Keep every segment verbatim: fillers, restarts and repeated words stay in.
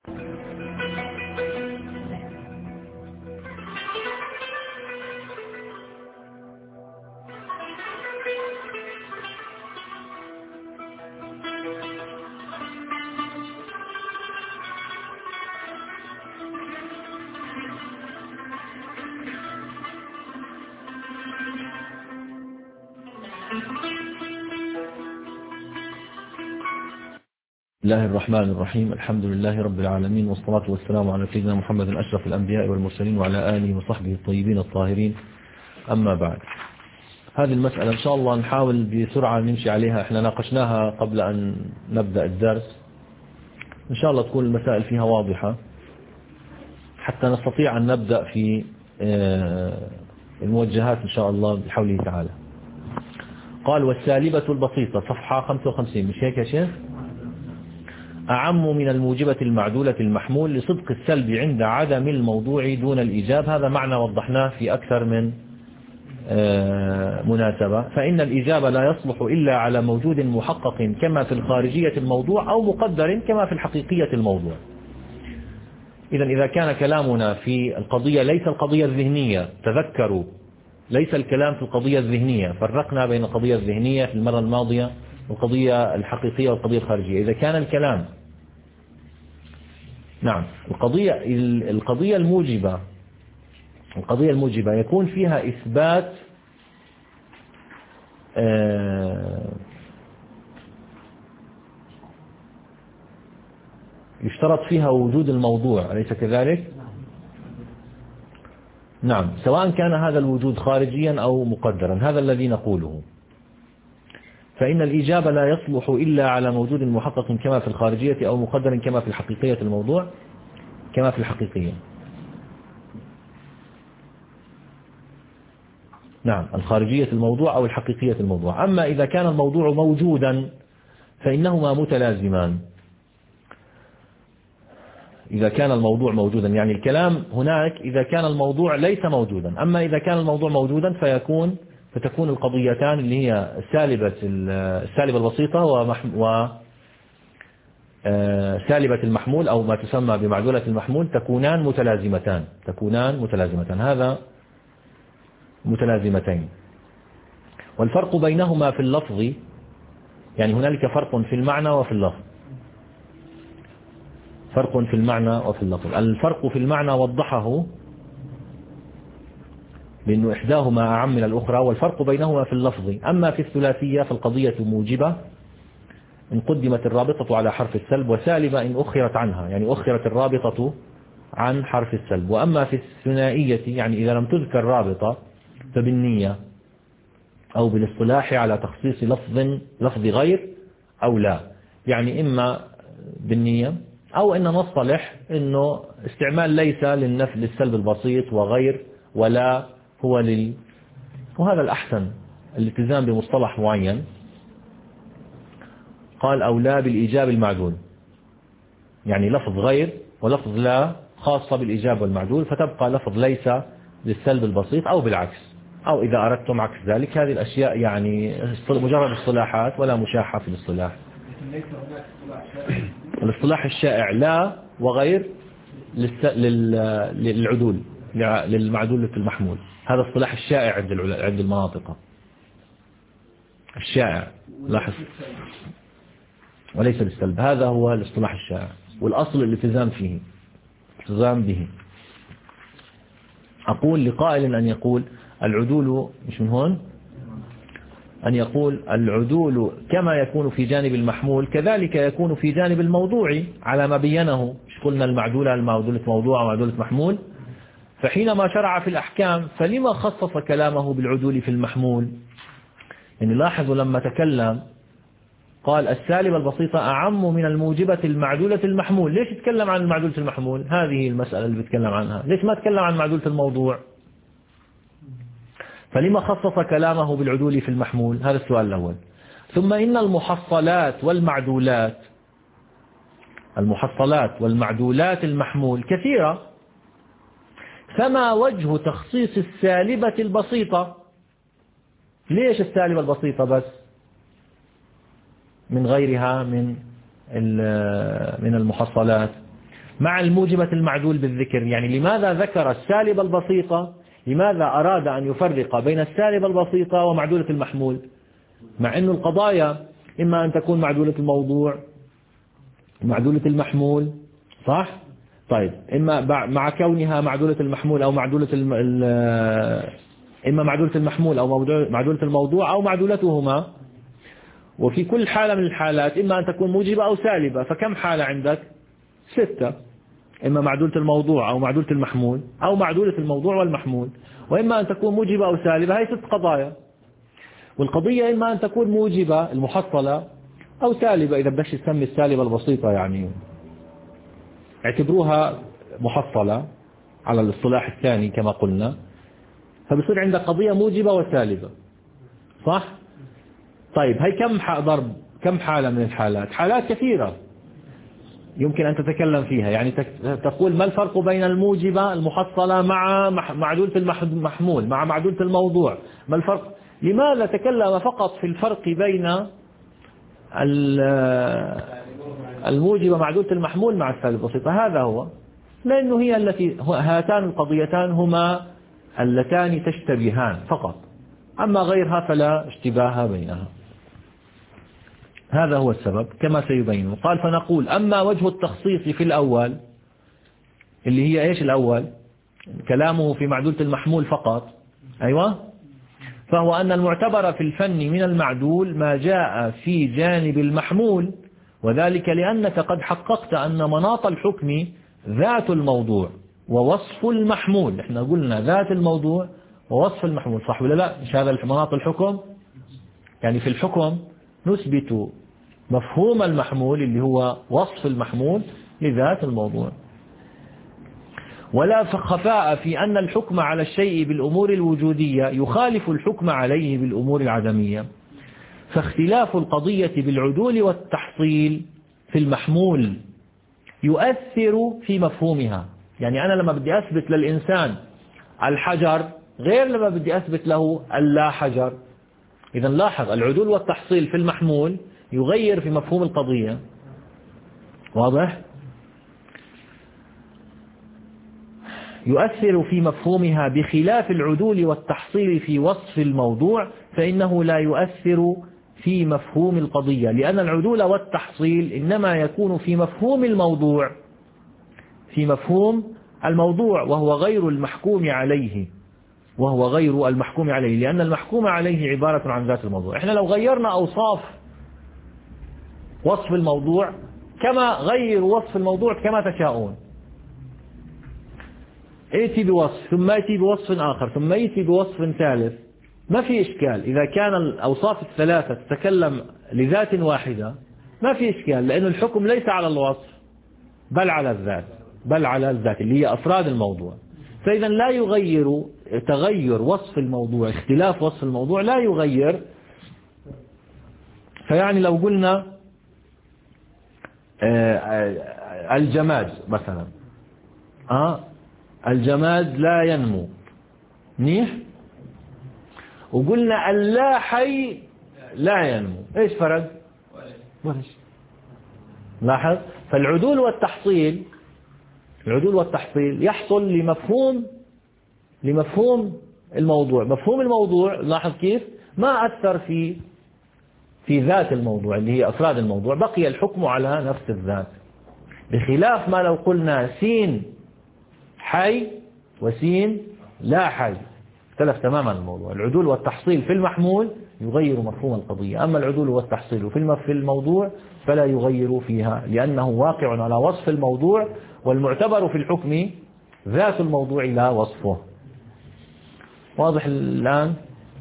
بسم الله الرحمن الرحيم. الحمد لله رب العالمين، والصلاة والسلام على سيدنا محمد أشرف الأنبياء والمرسلين وعلى آله وصحبه الطيبين الطاهرين. أما بعد، هذه المسألة إن شاء الله نحاول بسرعة نمشي عليها. احنا ناقشناها قبل أن نبدأ الدرس، إن شاء الله تكون المسائل فيها واضحة حتى نستطيع أن نبدأ في الموجهات إن شاء الله بحوله تعالى. قال: والسالبة البسيطة، صفحة خمسة وخمسين، مش هيك يا شيخ؟ أعم من الموجبة المعدولة المحمول لصدق السلب عند عدم الموضوع دون الإيجاب. هذا معنى وضحناه في أكثر من مناسبة. فإن الإيجاب لا يصلح إلا على موجود محقق كما في الخارجية الموضوع، أو مقدر كما في الحقيقية الموضوع. إذا إذا كان كلامنا في القضية ليس القضية الذهنية، تذكروا ليس الكلام في القضية الذهنية، فرقنا بين القضية الذهنية في المرة الماضية والقضية الحقيقية والقضية الخارجية. إذا كان الكلام نعم القضية القضية الموجبة القضية الموجبة يكون فيها إثبات يشترط فيها وجود الموضوع، أليس كذلك؟ نعم، سواء كان هذا الوجود خارجيا أو مقدرا، هذا الذي نقوله. فإن الإجابة لا يصلح إلا على موجود محقق كما في الخارجية، أو مقدر كما في الحقيقية الموضوع كما في الحقيقية. نعم، الخارجية الموضوع أو الحقيقية الموضوع. أما إذا كان الموضوع موجودا فإنهما متلازمان. إذا كان الموضوع موجودا، يعني الكلام هناك إذا كان الموضوع ليس موجودا. أما إذا كان الموضوع موجودا فيكون فتكون القضيتان اللي هي سالبة السالبة البسيطة و سالبة المحمول أو ما تسمى بمعدولة المحمول تكونان متلازمتان تكونان متلازمتان هذا متلازمتين. والفرق بينهما في اللفظ، يعني هنالك فرق في المعنى وفي اللفظ. فرق في المعنى وفي اللفظ. الفرق في المعنى وضحه بأن إحداهما أعم من الأخرى، والفرق بينهما في اللفظ. أما في الثلاثية فالقضية موجبة إن قدمت الرابطة على حرف السلب، وسالبة إن أخرت عنها، يعني أخرت الرابطة عن حرف السلب. وأما في الثنائية، يعني إذا لم تذكر رابطة فبالنية أو بالاصطلاح على تخصيص لفظ لفظ غير أو لا، يعني إما بالنية أو إن نصطلح إنه استعمال ليس للنفي للسلب البسيط وغير ولا هو لل وهذا الأحسن الالتزام بمصطلح معين. قال: أو لا بالإيجاب المعدول، يعني لفظ غير ولفظ لا خاصة بالإيجاب والمعدول، فتبقى لفظ ليس للسلب البسيط أو بالعكس، أو إذا أردتم عكس ذلك. هذه الأشياء يعني مجرد اصطلاحات ولا مشاحة في الاصطلاح. الاصطلاح الشائع لا وغير للعدول للمعدول المحمول، هذا اصطلاح الشائع عند عند المناطق الشائع، لاحظ، وليس للسلب. هذا هو الاصطلاح الشائع، والأصل الالتزام فيه التزام به. أقول لقائل أن يقول العدول، مش من هون، أن يقول العدول كما يكون في جانب المحمول كذلك يكون في جانب الموضوع على ما بينه. مش قلنا المعدولة المعدولة موضوع ومعدولة محمول؟ فحينما شرع في الأحكام فلما خصص كلامه بالعدول في المحمول؟ يعني لاحظوا لما تكلم قال السالبة البسيطة أعم من الموجبة المعدولة المحمول. ليش يتكلم عن المعدولة المحمول؟ هذه المسألة اللي بيتكلم عنها. ليش ما تكلم عن معدولة الموضوع؟ فلما خصص كلامه بالعدول في المحمول؟ هذا السؤال الأول. ثم إن المحصلات والمعدولات المحصلات والمعدولات المحمول كثيرة، فما وجه تخصيص السالبة البسيطة؟ ليش السالبة البسيطة بس من غيرها من من المحصلات؟ مع الموجبة المعدول بالذكر. يعني لماذا ذكر السالبة البسيطة؟ لماذا أراد أن يفرق بين السالبة البسيطة ومعدولة المحمول؟ مع أن القضايا إما أن تكون معدولة الموضوع معدولة المحمول، صح؟ طيب إما مع كونها معدولة المحمول أو معدولة الم... إما معدولة المحمول أو معدولة الموضوع أو معدولتهما. وفي كل حالة من الحالات إما أن تكون موجبة أو سالبة. فكم حالة عندك؟ ستة. إما معدولة الموضوع أو معدولة المحمول أو معدولة الموضوع والمحمول. وإما أن تكون موجبة أو سالبة. هي ست قضايا. والقضية إما أن تكون موجبة المحصلة أو سالبة. إذا بدك تسمي السالبة البسيطة يعني اعتبروها محصلة على الاصطلاح الثاني كما قلنا. فبصير عندك قضية موجبة وسالبة، صح؟ طيب هي كم ضرب كم حالة من الحالات؟ حالات كثيرة يمكن أن تتكلم فيها. يعني تقول ما الفرق بين الموجبة المحصلة مع معدولة المحمول مع معدولة الموضوع؟ ما الفرق؟ لماذا تكلم فقط في الفرق بين الموجبة معدولة المحمول مع السالب البسيطة؟ هذا هو، لأنه هي التي هاتان القضيتان هما اللتان تشتبهان فقط، أما غيرها فلا اشتباه بينها. هذا هو السبب كما سيبين. قال فنقول أما وجه التخصيص في الأول اللي هي إيش الأول؟ كلامه في معدولة المحمول فقط، أيوة، فهو أن المعتبر في الفن من المعدول ما جاء في جانب المحمول، وذلك لأنك قد حققت أن مناط الحكم ذات الموضوع ووصف المحمول. احنا قلنا ذات الموضوع ووصف المحمول، صح ولا لا؟ مش هذا مناط الحكم؟ يعني في الحكم نثبت مفهوم المحمول اللي هو وصف المحمول لذات الموضوع. ولا خفاء في أن الحكم على الشيء بالأمور الوجودية يخالف الحكم عليه بالأمور العدمية، فاختلاف القضية بالعدول والتحصيل في المحمول يؤثر في مفهومها. يعني أنا لما بدي أثبت للإنسان الحجر غير لما بدي أثبت له اللا حجر. إذا لاحظ العدول والتحصيل في المحمول يغير في مفهوم القضية، واضح؟ يؤثر في مفهومها بخلاف العدول والتحصيل في وصف الموضوع، فإنه لا يؤثر في مفهوم القضية، لأن العدول والتحصيل إنما يكون في مفهوم الموضوع في مفهوم الموضوع وهو غير المحكوم عليه وهو غير المحكوم عليه لأن المحكوم عليه عبارة عن ذات الموضوع. إحنا لو غيرنا أوصاف وصف الموضوع كما غير وصف الموضوع كما تشاءون، ائتي بوصف ثم ائتي بوصف آخر ثم ائتي بوصف ثالث، ما في إشكال. إذا كان الأوصاف الثلاثة تتكلم لذات واحدة ما في إشكال، لأن الحكم ليس على الوصف بل على الذات بل على الذات اللي هي أفراد الموضوع. فإذا لا يغير تغير وصف الموضوع، اختلاف وصف الموضوع لا يغير. فيعني لو قلنا الجماد مثلا، آه الجماد لا ينمو، منيح، وقلنا اللا حي لا ينمو، ايش فرق؟ ولا شيء. لاحظ، فالعدول والتحصيل العدول والتحصيل يحصل لمفهوم لمفهوم الموضوع. مفهوم الموضوع لاحظ كيف ما أثر في في ذات الموضوع اللي هي أفراد الموضوع، بقي الحكم على نفس الذات، بخلاف ما لو قلنا سين حي وسين لا حي، اختلف تماما الموضوع. العدول والتحصيل في المحمول يغير مفهوم القضية، أما العدول والتحصيل في الموضوع فلا يغير فيها، لأنه واقع على وصف الموضوع، والمعتبر في الحكم ذات الموضوع لا وصفه. واضح الآن؟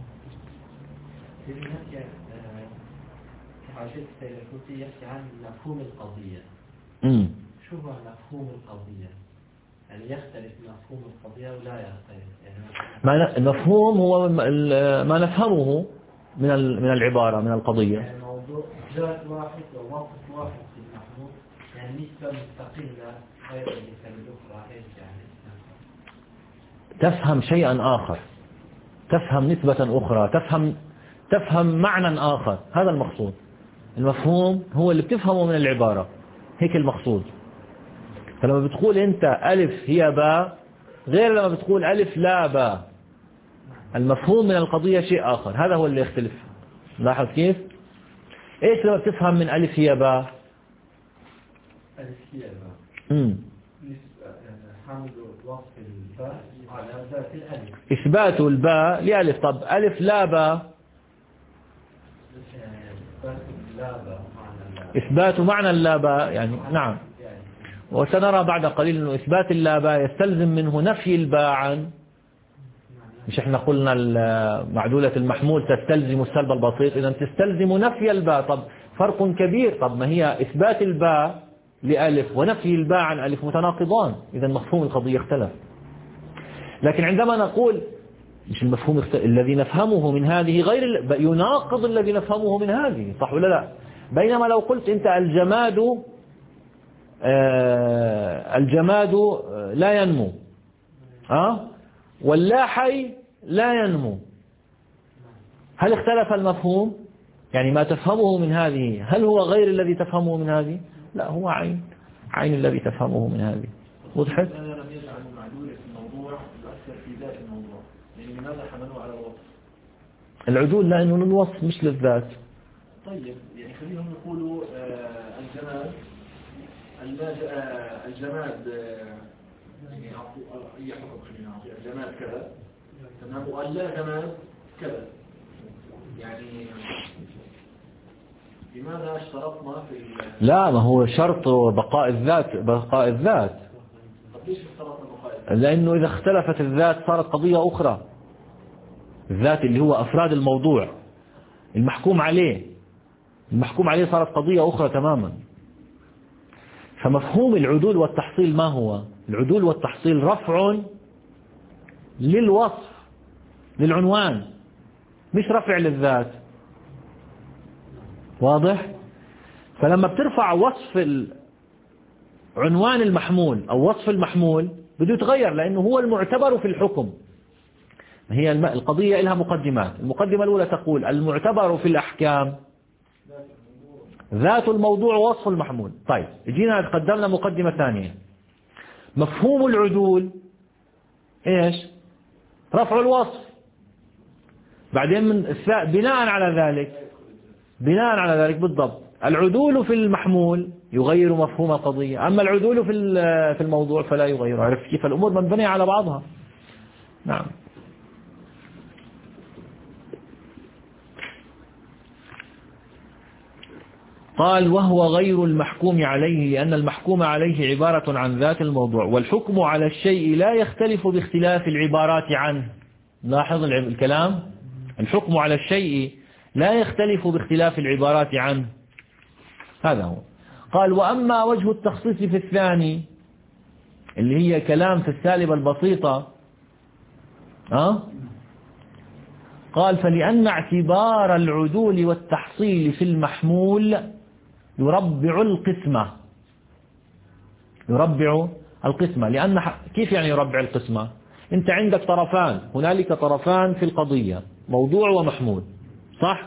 يحكي عن مفهوم القضية. امم شو هو مفهوم القضية؟ يعني يختلف مفهوم القضية ولا يختلف؟ يعني المفهوم هو ما نفهمه من من العبارة من القضية. يعني موضوع ذات واحد ووصف واحد في المحمول، يعني نسبة مستقلة غير الأخرى، ايش يعني؟ تفهم شيئا آخر، تفهم نسبة أخرى، تفهم تفهم معنى آخر، هذا المقصود. المفهوم هو اللي بتفهمه من العبارة، هيك المقصود. فلما بتقول أنت ألف هي باء غير لما بتقول ألف لا باء، المفهوم من القضية شيء آخر، هذا هو اللي يختلف. لاحظ كيف؟ إيش لما بتفهم من ألف هي باء؟ ألف هي باء امم حمل وصف الباء على ذات الألف، إثبات الباء لألف. طب ألف لا باء، إثبات معنى اللا باء يعني نعم. وسنرى بعد قليل أنه إثبات اللا باء يستلزم منه نفي الباء عن، مش احنا قلنا معدولة المحمول تستلزم السلب البسيط، إذا تستلزم نفي الباء. طب فرق كبير، طب ما هي إثبات الباء لألف ونفي الباء عن ألف متناقضان، إذا مفهوم القضية اختلف. لكن عندما نقول مش المفهوم اختلف، الذي نفهمه من هذه غير يناقض الذي نفهمه من هذه، صح ولا لا؟ بينما لو قلت أنت الجماد آه الجماد لا ينمو أه؟ واللا حي لا ينمو، هل اختلف المفهوم؟ يعني ما تفهمه من هذه هل هو غير الذي تفهمه من هذه؟ لا، هو عين عين الذي تفهمه من هذه. وضحت؟ أنا لم يجعل المعدول في الموضوع يؤثر في ذات الموضوع، يعني لماذا حملوه على الوصف؟ العدول لأنه للوصف مش للذات. طيب يعني خليهم يقولوا آه الجماد آه الجماد آه يعني أي حكم خلينا نعطي الجماد كذا تمام، واللا جماد كذا، يعني لماذا اشترطنا في لا، ما هو شرط بقاء الذات بقاء الذات. طب ليش اشترطنا بقاء الذات؟ لأنه إذا اختلفت الذات صارت قضية أخرى. الذات اللي هو أفراد الموضوع المحكوم عليه المحكوم عليه صارت قضية أخرى تماما. فمفهوم العدول والتحصيل ما هو؟ العدول والتحصيل رفع للوصف للعنوان، مش رفع للذات. واضح؟ فلما بترفع وصف عنوان المحمول أو وصف المحمول بده يتغير، لأنه هو المعتبر في الحكم. هي القضية لها مقدمات. المقدمة الأولى تقول المعتبر في الأحكام ذات الموضوع ووصف المحمول. طيب جينا قدمنا مقدمة ثانية، مفهوم العدول إيش؟ رفع الوصف. بعدين من بناء على ذلك بناء على ذلك بالضبط العدول في المحمول يغير مفهوم القضية، أما العدول في في الموضوع فلا يغير. عرفت كيف الأمور مبنية على بعضها؟ نعم. قال وهو غير المحكوم عليه، لأن المحكوم عليه عبارة عن ذات الموضوع، والحكم على الشيء لا يختلف باختلاف العبارات عنه. لاحظ الكلام، الحكم على الشيء لا يختلف باختلاف العبارات عنه، هذا هو. قال وأما وجه التخصيص في الثاني اللي هي كلام في السالبة البسيطة أه؟ قال فلأن اعتبار العدول والتحصيل في المحمول يربع القسمة يربع القسمة لأن كيف يعني يربع القسمة؟ أنت عندك طرفان، هنالك طرفان في القضية، موضوع ومحمول، صح؟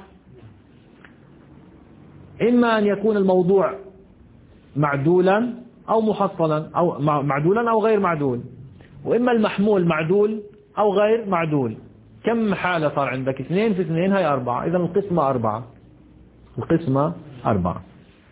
إما أن يكون الموضوع معدولا أو محصلا، أو معدولا أو غير معدول، وإما المحمول معدول أو غير معدول. كم حالة صار عندك؟ اثنين في اثنين هاي أربعة، إذا القسمة أربعة القسمة أربعة.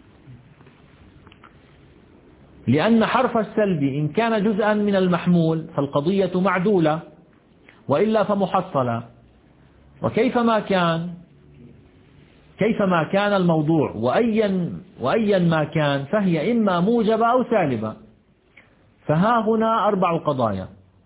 لأن حرف السلب إن كان جزءا من المحمول فالقضية معدولة، وإلا فمحصلة. وكيفما كان كيفما كان الموضوع وأيا وأيا ما كان فهي إما موجبة أو سالبة. فها هنا أربع قضايا.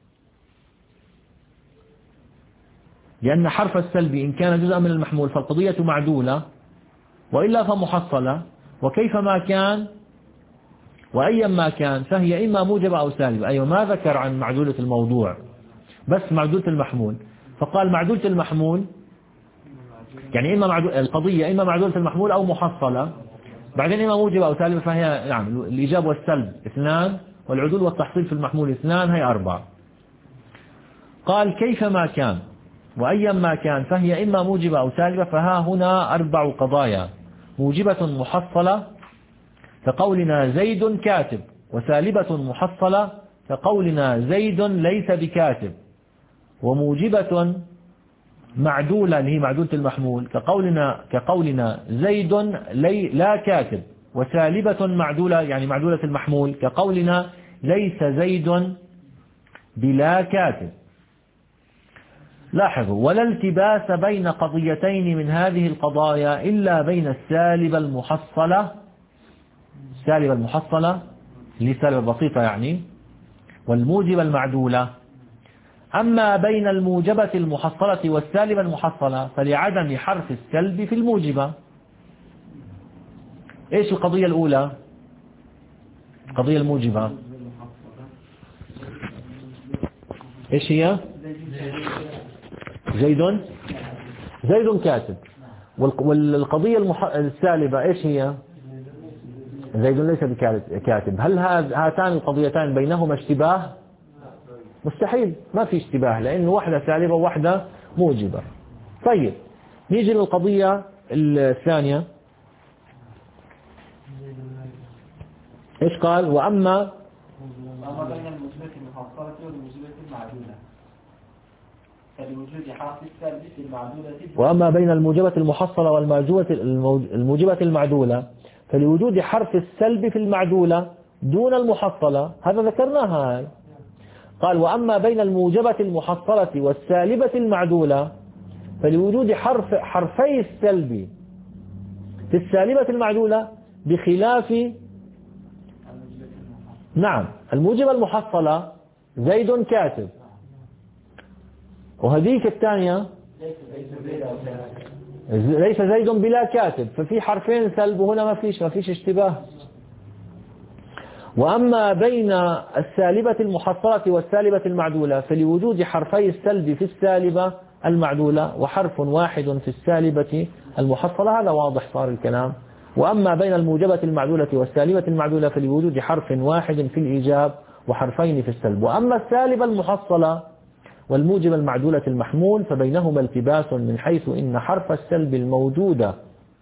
لأن حرف السلب إن كان جزءا من المحمول فالقضية معدولة، وإلا فمحصلة. وكيفما كان وأيا ما كان فهي إما موجبة أو سالبة. أيوة، ما ذكر عن معدولة الموضوع، بس معدولة المحمول. فقال معدولة المحمول يعني إما معدول القضية إما معدولة المحمول أو محصلة، بعدين إما موجبة أو سالبة. فهي نعم الإيجاب والسلب اثنان، والعدول والتحصيل في المحمول اثنان، هي أربعة. قال كيفما كان وأيا ما كان فهي إما موجبة أو سالبة. فها هنا أربع قضايا: موجبة محصلة كقولنا زيد كاتب، وسالبة محصلة كقولنا زيد ليس بكاتب، وموجبة معدولة اللي هي معدولة المحمول كقولنا كقولنا زيد لي لا كاتب، وسالبة معدولة يعني معدولة المحمول كقولنا ليس زيد بلا كاتب. لاحظوا: ولا التباس بين قضيتين من هذه القضايا إلا بين السالبة المحصلة السالبة المحصلة اللي هي سالبة بسيطة يعني، والموجبة المعدولة. أما بين الموجبة المحصلة والسالبة المحصلة فلعدم حرف السلب في الموجبة. إيش القضية الأولى؟ القضية الموجبة إيش هي؟ زيد زيد كاتب. والقضية المح... السالبة إيش هي؟ زيد ليس بكاتب. هل هاتان القضيتان بينهما اشتباه؟ مستحيل، ما في اشتباه، لأنه واحدة سالبة وواحدة موجبة. طيب نيجي للقضية الثانية. إيش قال؟ وأما وأما بين الموجبة المحصلة والموجبة المعدولة فلوجود حرف السلب في المعدولة. وأما بين الموجبة المحصلة والموجبة الموجبة المعدولة فلوجود حرف السلب في المعدولة دون المحصلة. هذا ذكرناها. قال: وأما بين الموجبة المحصلة والسالبة المعدولة فلوجود حرف حرفي السلب في السالبة المعدولة بخلاف نعم الموجبة المحصلة زيد كاتب، وهذيك الثانية ليس زيد بلا كاتب، ففي حرفين سلب وهنا ما فيش ما فيش اشتباه. وأما بين السالبة المحصلة والسالبة المعدولة فلوجود حرفي السلب في السالبة المعدولة وحرف واحد في السالبة المحصلة. هذا واضح صار الكلام. وأما بين الموجبة المعدولة والسالبة المعدولة فلوجود حرف واحد في الإيجاب وحرفين في السلب. وأما السالبة المحصلة والموجبة المعدولة المحمول فبينهما التباس من حيث إن حرف السلب الموجودة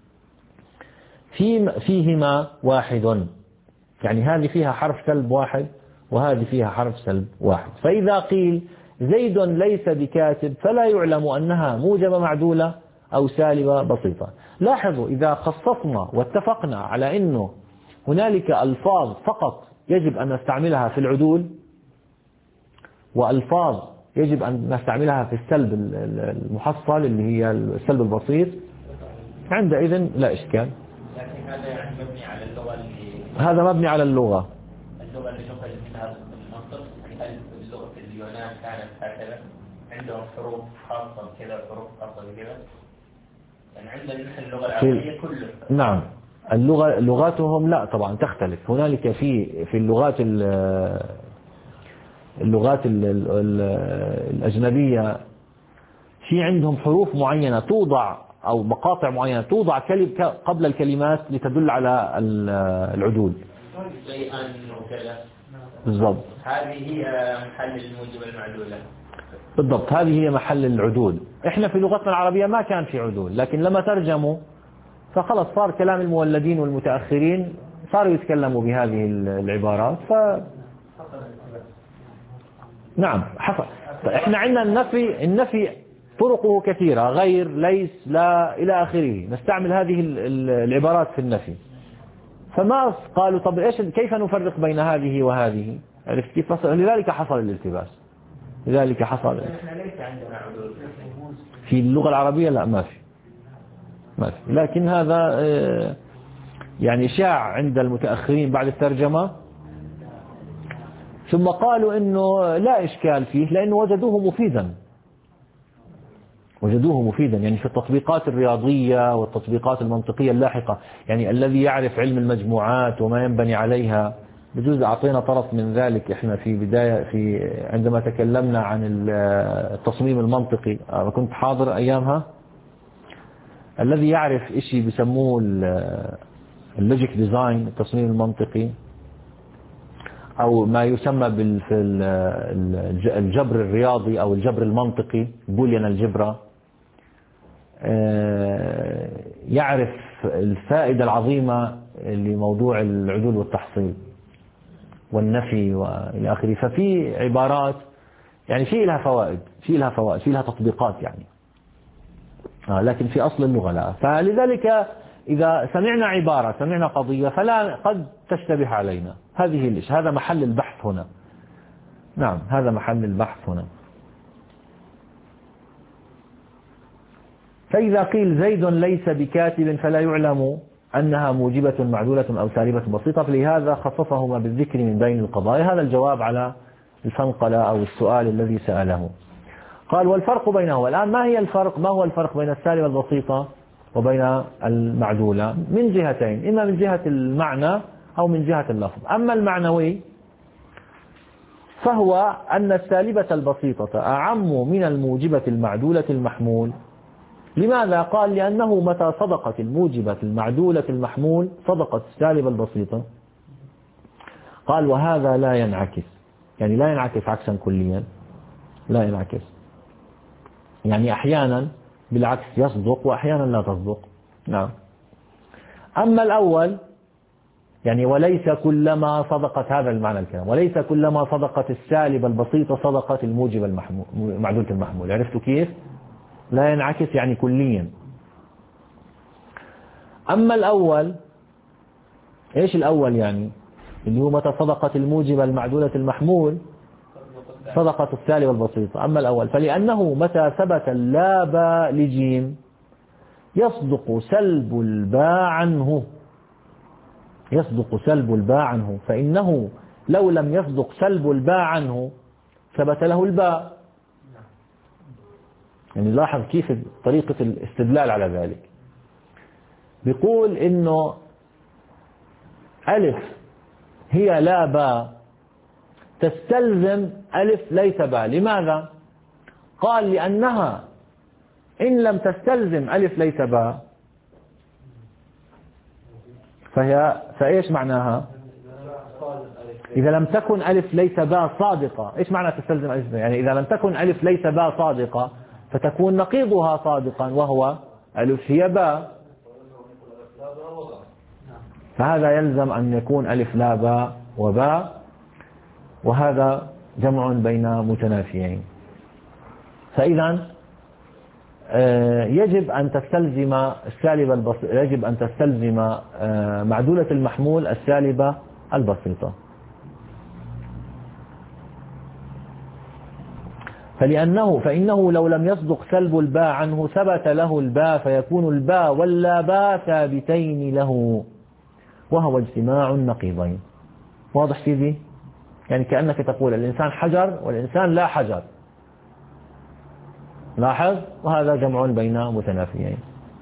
في فيهما واحد، يعني هذه فيها حرف سلب واحد وهذه فيها حرف سلب واحد. فإذا قيل زيد ليس بكاتب فلا يعلم أنها موجبة معدولة أو سالبة بسيطة. لاحظوا: إذا خصصنا واتفقنا على أنه هنالك ألفاظ فقط يجب أن نستعملها في العدول وألفاظ يجب أن نستعملها في السلب المحصل اللي هي السلب البسيط، عندئذ لا إشكال. لكن هذا يعني مبني على اللغة اللي هذا مبني على اللغة اللغة اللي نقل منها المنطق. هل اللغة اليونان كانت هكذا؟ عندهم حروف خاصة كذا حروف خاصة كذا؟ يعني عندنا نحن اللغة العربية كلها. نعم اللغة لغاتهم لا طبعا تختلف. هنالك في في اللغات اللغات الأجنبية في عندهم حروف معينة توضع أو مقاطع معينة توضع قبل الكلمات لتدل على العدول. زي أن وكذا. بالضبط. هذه هي محل الموجبة المعدولة. بالضبط، هذه هي محل العدول. إحنا في لغتنا العربية ما كان في عدول، لكن لما ترجموا فخلص صار كلام المولدين والمتأخرين صاروا يتكلموا بهذه العبارات. ف نعم حصل. إحنا عندنا النفي النفي طرقه كثيرة، غير، ليس، لا، إلى آخره، نستعمل هذه العبارات في النفي. فما قالوا طب إيش كيف نفرق بين هذه وهذه؟ عرفت كيف؟ لذلك حصل الالتباس. لذلك حصل. احنا ليس عندنا عدول في اللغة العربية، لا ما في ما في. لكن هذا يعني شاع عند المتأخرين بعد الترجمة، ثم قالوا إنه لا إشكال فيه لأنه وجدوه مفيدا وجدوه مفيدا يعني في التطبيقات الرياضية والتطبيقات المنطقية اللاحقة. يعني الذي يعرف علم المجموعات وما ينبني عليها، بجوز أعطينا طرف من ذلك إحنا في بداية في عندما تكلمنا عن التصميم المنطقي، كنت حاضر أيامها. الذي يعرف إشي بيسموه اللوجيك ديزاين، التصميم المنطقي، أو ما يسمى بالجبر الرياضي أو الجبر المنطقي، بوليان الجبرا، يعرف الفائدة العظيمة لموضوع العدول والتحصيل. والنفي وإلى آخره. ففي عبارات يعني في لها فوائد في لها فوائد في لها تطبيقات يعني آه لكن في أصل اللغة لا. فلذلك إذا سمعنا عبارة سمعنا قضية فلا قد تشتبه علينا. هذه ليش هذا محل البحث هنا. نعم هذا محل البحث هنا. فإذا قيل زيد ليس بكاتب فلا يعلم أنها موجبة معدولة أو سالبة بسيطة، فلهذا خصصهما بالذكر من بين القضايا. هذا الجواب على الفنقلة أو السؤال الذي سأله. قال والفرق بينهما. الآن ما هي الفرق ما هو الفرق بين السالبة البسيطة وبين المعدولة؟ من جهتين، إما من جهة المعنى أو من جهة اللفظ. أما المعنوي فهو أن السالبة البسيطة أعم من الموجبة المعدولة المحمول. لماذا؟ قال لأنه متى صدقت الموجبة المعدولة المحمول صدقت السالبة البسيطة. قال وهذا لا ينعكس، يعني لا ينعكس عكسا كليا، لا ينعكس، يعني أحيانا بالعكس يصدق وأحيانا لا تصدق. نعم. أما الأول يعني وليس كلما صدقت، هذا المعنى الكلام، وليس كلما صدقت السالبة البسيطة صدقت الموجبة المحمول معدولة المحمول. عرفتوا كيف؟ لا ينعكس يعني كليا. أما الأول إيش الأول يعني؟ اللي هو متى صدقت الموجبة المعدولة المحمول صدقت السالبة البسيطة. أما الأول فلأنه متى ثبت اللا باء لجيم يصدق سلب الباء عنه، يصدق سلب الباء عنه، فإنه لو لم يصدق سلب الباء عنه ثبت له الباء. يعني لاحظ كيف طريقة الاستدلال على ذلك. بيقول إنه ألف هي لا باء تستلزم ألف ليس باء. لماذا؟ قال لأنها إن لم تستلزم ألف ليس باء فهي فإيش معناها؟ إذا لم تكن ألف ليس باء صادقة. إيش معنى تستلزم ألف؟ يعني إذا لم تكن ألف ليس باء صادقة فتكون نقيضها صادقا وهو ألف هي باء، فهذا يلزم أن يكون ألف لا باء وباء، وهذا جمع بين متنافيين. فإذا يجب أن تستلزم السالبة البسيطة، يجب أن تستلزم معدولة المحمول السالبة البسيطة. فلأنه فإنه لو لم يصدق سلب الباء عنه ثبت له الباء، فيكون الباء واللا باء ثابتين له وهو اجتماع النقيضين. واضح سيدي؟ يعني كأنك تقول الإنسان حجر والإنسان لا حجر. لاحظ، وهذا جمع بين متنافيين.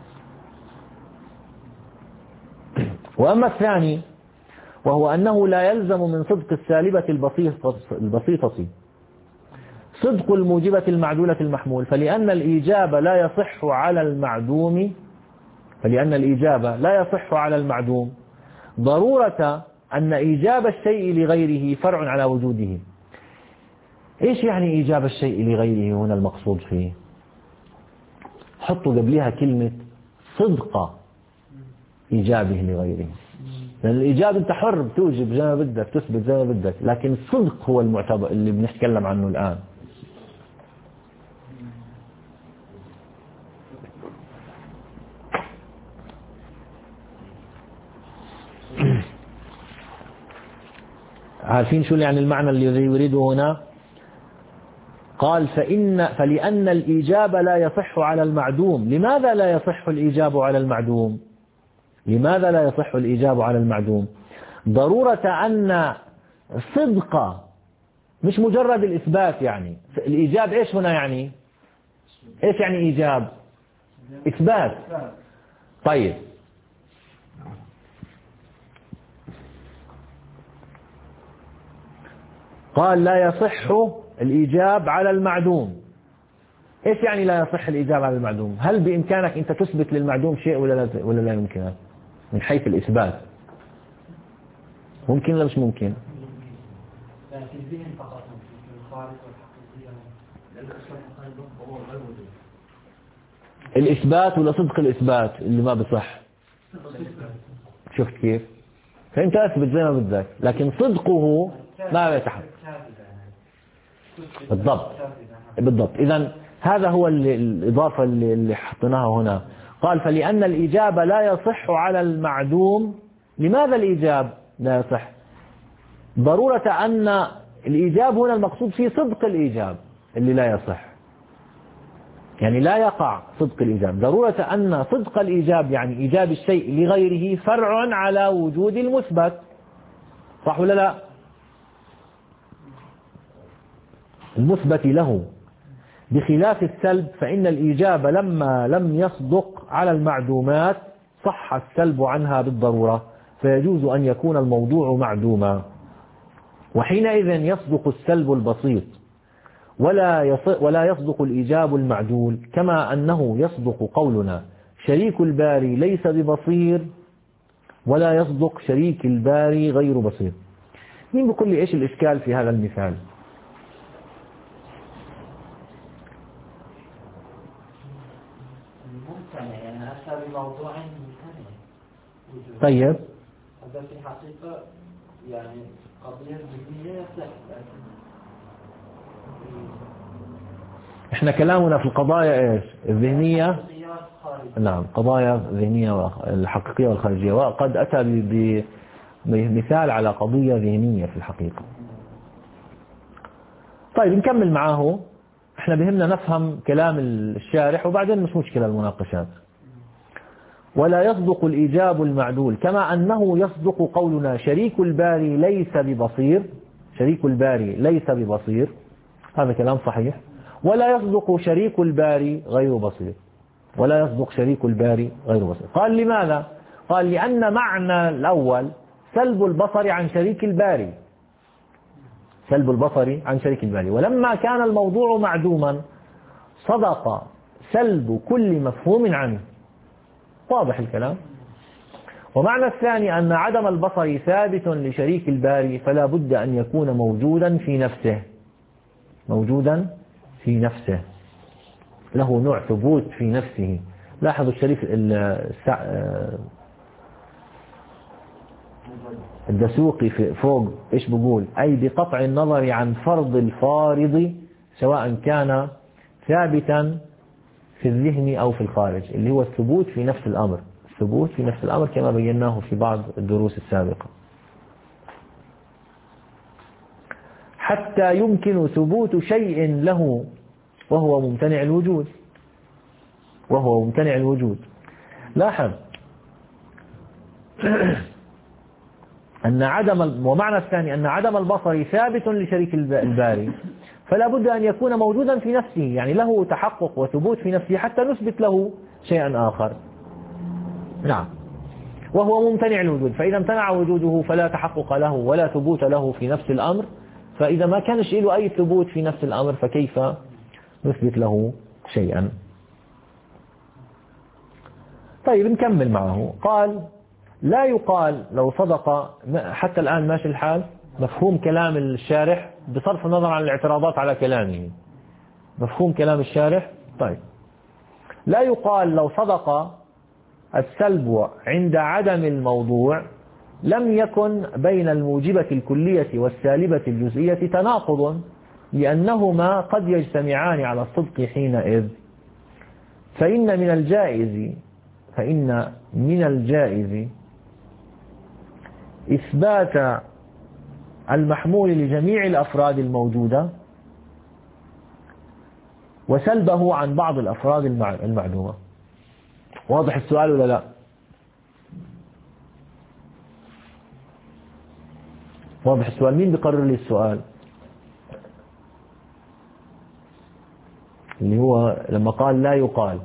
وأما الثاني وهو أنه لا يلزم من صدق السالبة البسيطة, البسيطة صدق الموجبة المعدولة المحمول، فلأن الإيجاب لا يصح على المعدوم فلأن الإيجاب لا يصح على المعدوم ضرورة أن إيجاب الشيء لغيره فرع على وجوده. إيش يعني إيجاب الشيء لغيره هنا المقصود فيه؟ حطوا قبلها كلمة صدق إيجابه لغيره، لأن الإيجاب أنت حر بتوجب زي ما بدك تثبت زي ما بدك، لكن الصدق هو المعتبر اللي بنتكلم عنه الآن. عارفين شو يعني المعنى اللي يريده هنا؟ قال فإن فلأن الإيجاب لا يصح على المعدوم. لماذا لا يصح الإيجاب على المعدوم؟ لماذا لا يصح الإيجاب على المعدوم؟ ضرورة أن صدق، مش مجرد الإثبات. يعني الإيجاب إيش هنا يعني؟ إيش يعني إيجاب؟ إثبات. طيب قال لا يصح الإيجاب على المعدوم. إيش يعني لا يصح الإيجاب على المعدوم؟ هل بإمكانك أنت تثبت للمعدوم شيء ولا لا ولا لا يمكنك من حيث الإثبات؟ ممكن ولا مش ممكن؟ الإثبات ولا صدق الإثبات اللي ما بصح؟ شفت كيف؟ فأنت أثبت زي ما بدك، لكن صدقه ما يتحقق. بالضبط بالضبط. إذن هذا هو الإضافة اللي حطيناها هنا. قال فلأن الإيجاب لا يصح على المعدوم. لماذا الإيجاب لا يصح؟ ضرورة أن الإيجاب هنا المقصود فيه صدق الإيجاب اللي لا يصح، يعني لا يقع صدق الإيجاب. ضرورة أن صدق الإيجاب يعني إيجاب الشيء لغيره فرع على وجود المثبت، صح ولا لا؟ المثبت له، بخلاف السلب فإن الإيجاب لما لم يصدق على المعدومات صح السلب عنها بالضرورة، فيجوز أن يكون الموضوع معدوما، وحينئذ يصدق السلب البسيط ولا ولا يصدق الإيجاب المعدول، كما أنه يصدق قولنا شريك الباري ليس ببصير، ولا يصدق شريك الباري غير بصير. مين بيقول لي إيش الإشكال في هذا المثال؟ موضوع ممتنع. طيب هذا في حقيقة يعني قضية ذهنية سهلة. احنا كلامنا في القضايا ايش؟ الذهنية. نعم، قضايا ذهنية الحقيقية والخارجية، وقد أتى بمثال على قضية ذهنية في الحقيقة. طيب نكمل معاه. احنا بهمنا نفهم كلام الشارح وبعدين مش مشكلة المناقشات. ولا يصدق الإيجاب المعدول، كما أنه يصدق قولنا شريك الباري ليس ببصير. شريك الباري ليس ببصير، هذا كلام صحيح. ولا يصدق شريك الباري غير بصير، ولا يصدق شريك الباري غير بصير. قال لماذا؟ قال لأن معنى الأول سلب البصر عن شريك الباري، سلب البصر عن شريك الباري، ولما كان الموضوع معدوما صدق سلب كل مفهوم عنه. واضح الكلام؟ ومعنى الثاني أن عدم البصر ثابت لشريك الباري، فلا بد أن يكون موجودا في نفسه، موجودا في نفسه، له نوع ثبوت في نفسه. لاحظوا الشريف الدسوقي فوق إيش بقول؟ أي بقطع النظر عن فرض الفارض سواء كان ثابتا في الذهن أو في الخارج، اللي هو الثبوت في نفس الأمر، الثبوت في نفس الأمر كما بيناه في بعض الدروس السابقة. حتى يمكن ثبوت شيء له وهو ممتنع الوجود، وهو ممتنع الوجود. لاحظ أن عدم، ومعنى الثاني أن عدم البصر ثابت لشريك الباري، فلا بد أن يكون موجودا في نفسه، يعني له تحقق وثبوت في نفسه حتى نثبت له شيئا آخر. نعم، وهو ممتنع الوجود، فإذا امتنع وجوده فلا تحقق له ولا ثبوت له في نفس الأمر، فإذا ما كانش له أي ثبوت في نفس الأمر فكيف نثبت له شيئا؟ طيب نكمل معه. قال لا يقال لو صدق، حتى الآن ماشي الحال، مفهوم كلام الشارح بصرف النظر عن الاعتراضات على كلامه، مفهوم كلام الشارح. طيب لا يقال لو صدق السلب عند عدم الموضوع لم يكن بين الموجبة الكلية والسالبة الجزئية تناقض، لأنهما قد يجتمعان على الصدق حينئذ. فإن من الجائز فإن من الجائز إثبات المحمول لجميع الأفراد الموجودة وسلبه عن بعض الأفراد المعلومة. واضح السؤال ولا لا؟ واضح السؤال؟ مين بيقرر لي السؤال؟ اللي هو لما قال لا يقال،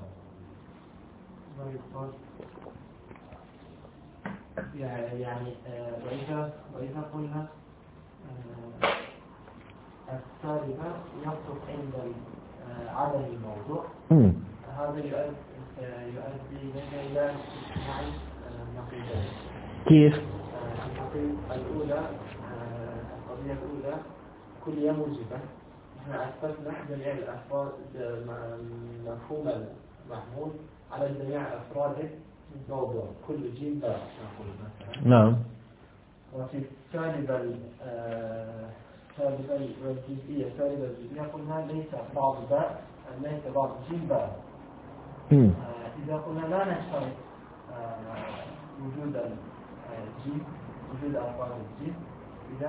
يعني وإذا وإذا قلنا السالبة يصدق عند عدم الموضوع، هذا يؤدي إلى اجتماع النقيضين. كيف؟ الحقيقة الأولى، القضية الأولى كلية موجبة، نحن أثبتنا جميع الأفراد مفهوم المحمول على جميع أفراده موضوع، كل جيل نقول مثلا. نعم. وفي السالبة السالبة الجزئية السالبة الجزئية قلنا ليس بعض باء ليس بعض جيم باء. إذا قلنا لا نشترط وجود الجيم وجود ألفاظ الجيم إذا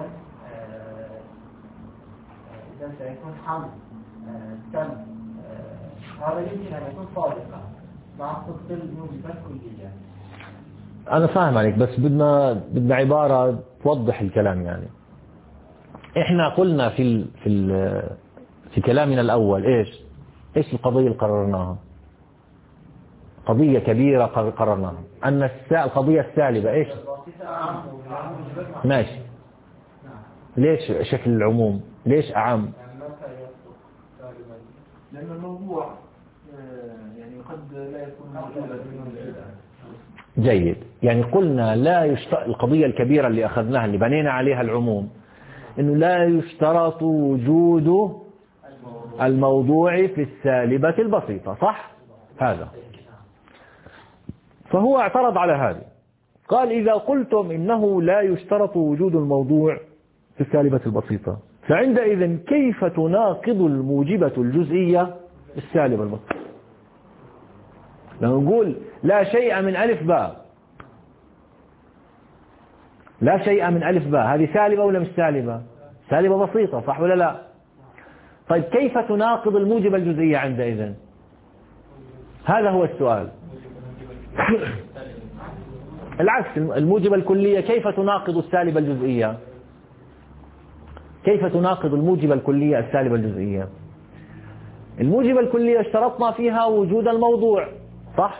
إذا سيكون حمل تم هذا يمكن أن يكون صادقا مع صدق الموجبة الكلية. أنا فاهم عليك بس بدنا بدنا عبارة توضح الكلام. يعني إحنا قلنا في ال في ال في كلامنا الأول إيش إيش القضية اللي قررناها؟ قضية كبيرة قررناها أن القضية السالبة إيش؟ ماشي. ليش شكل العموم؟ ليش أعم؟ لأن الموضوع يعني قد لا يكون موجودا. جيد. يعني قلنا لا يشترط القضية الكبيرة اللي أخذناها اللي بنينا عليها العموم إنه لا يشترط وجود الموضوع في السالبة البسيطة، صح؟ هذا. فهو اعترض على هذا قال إذا قلتم إنه لا يشترط وجود الموضوع في السالبة البسيطة فعندئذ كيف تناقض الموجبة الجزئية السالبة البسيطة؟ لو نقول لا شيء من ألف باء، لا شيء من ألف باء هذه سالبة ولا مش سالبة؟ سالبة بسيطة، صح ولا لا؟ طيب كيف تناقض الموجبة الجزئية عندئذ؟ هذا هو السؤال. العكس، الموجبة الكلية كيف تناقض السالبة الجزئية؟ كيف تناقض الموجبة الكلية السالبة الجزئية؟ الموجبة الكلية اشترطنا فيها وجود الموضوع، صح؟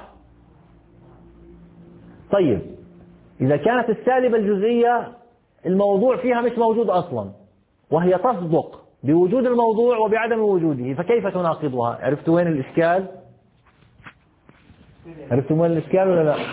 طيب إذا كانت السالبة الجزئية الموضوع فيها مش موجود أصلا وهي تصدق بوجود الموضوع وبعدم وجوده، فكيف تناقضها؟ عرفتوا وين الإشكال؟ عرفتوا وين الإشكال ولا لا؟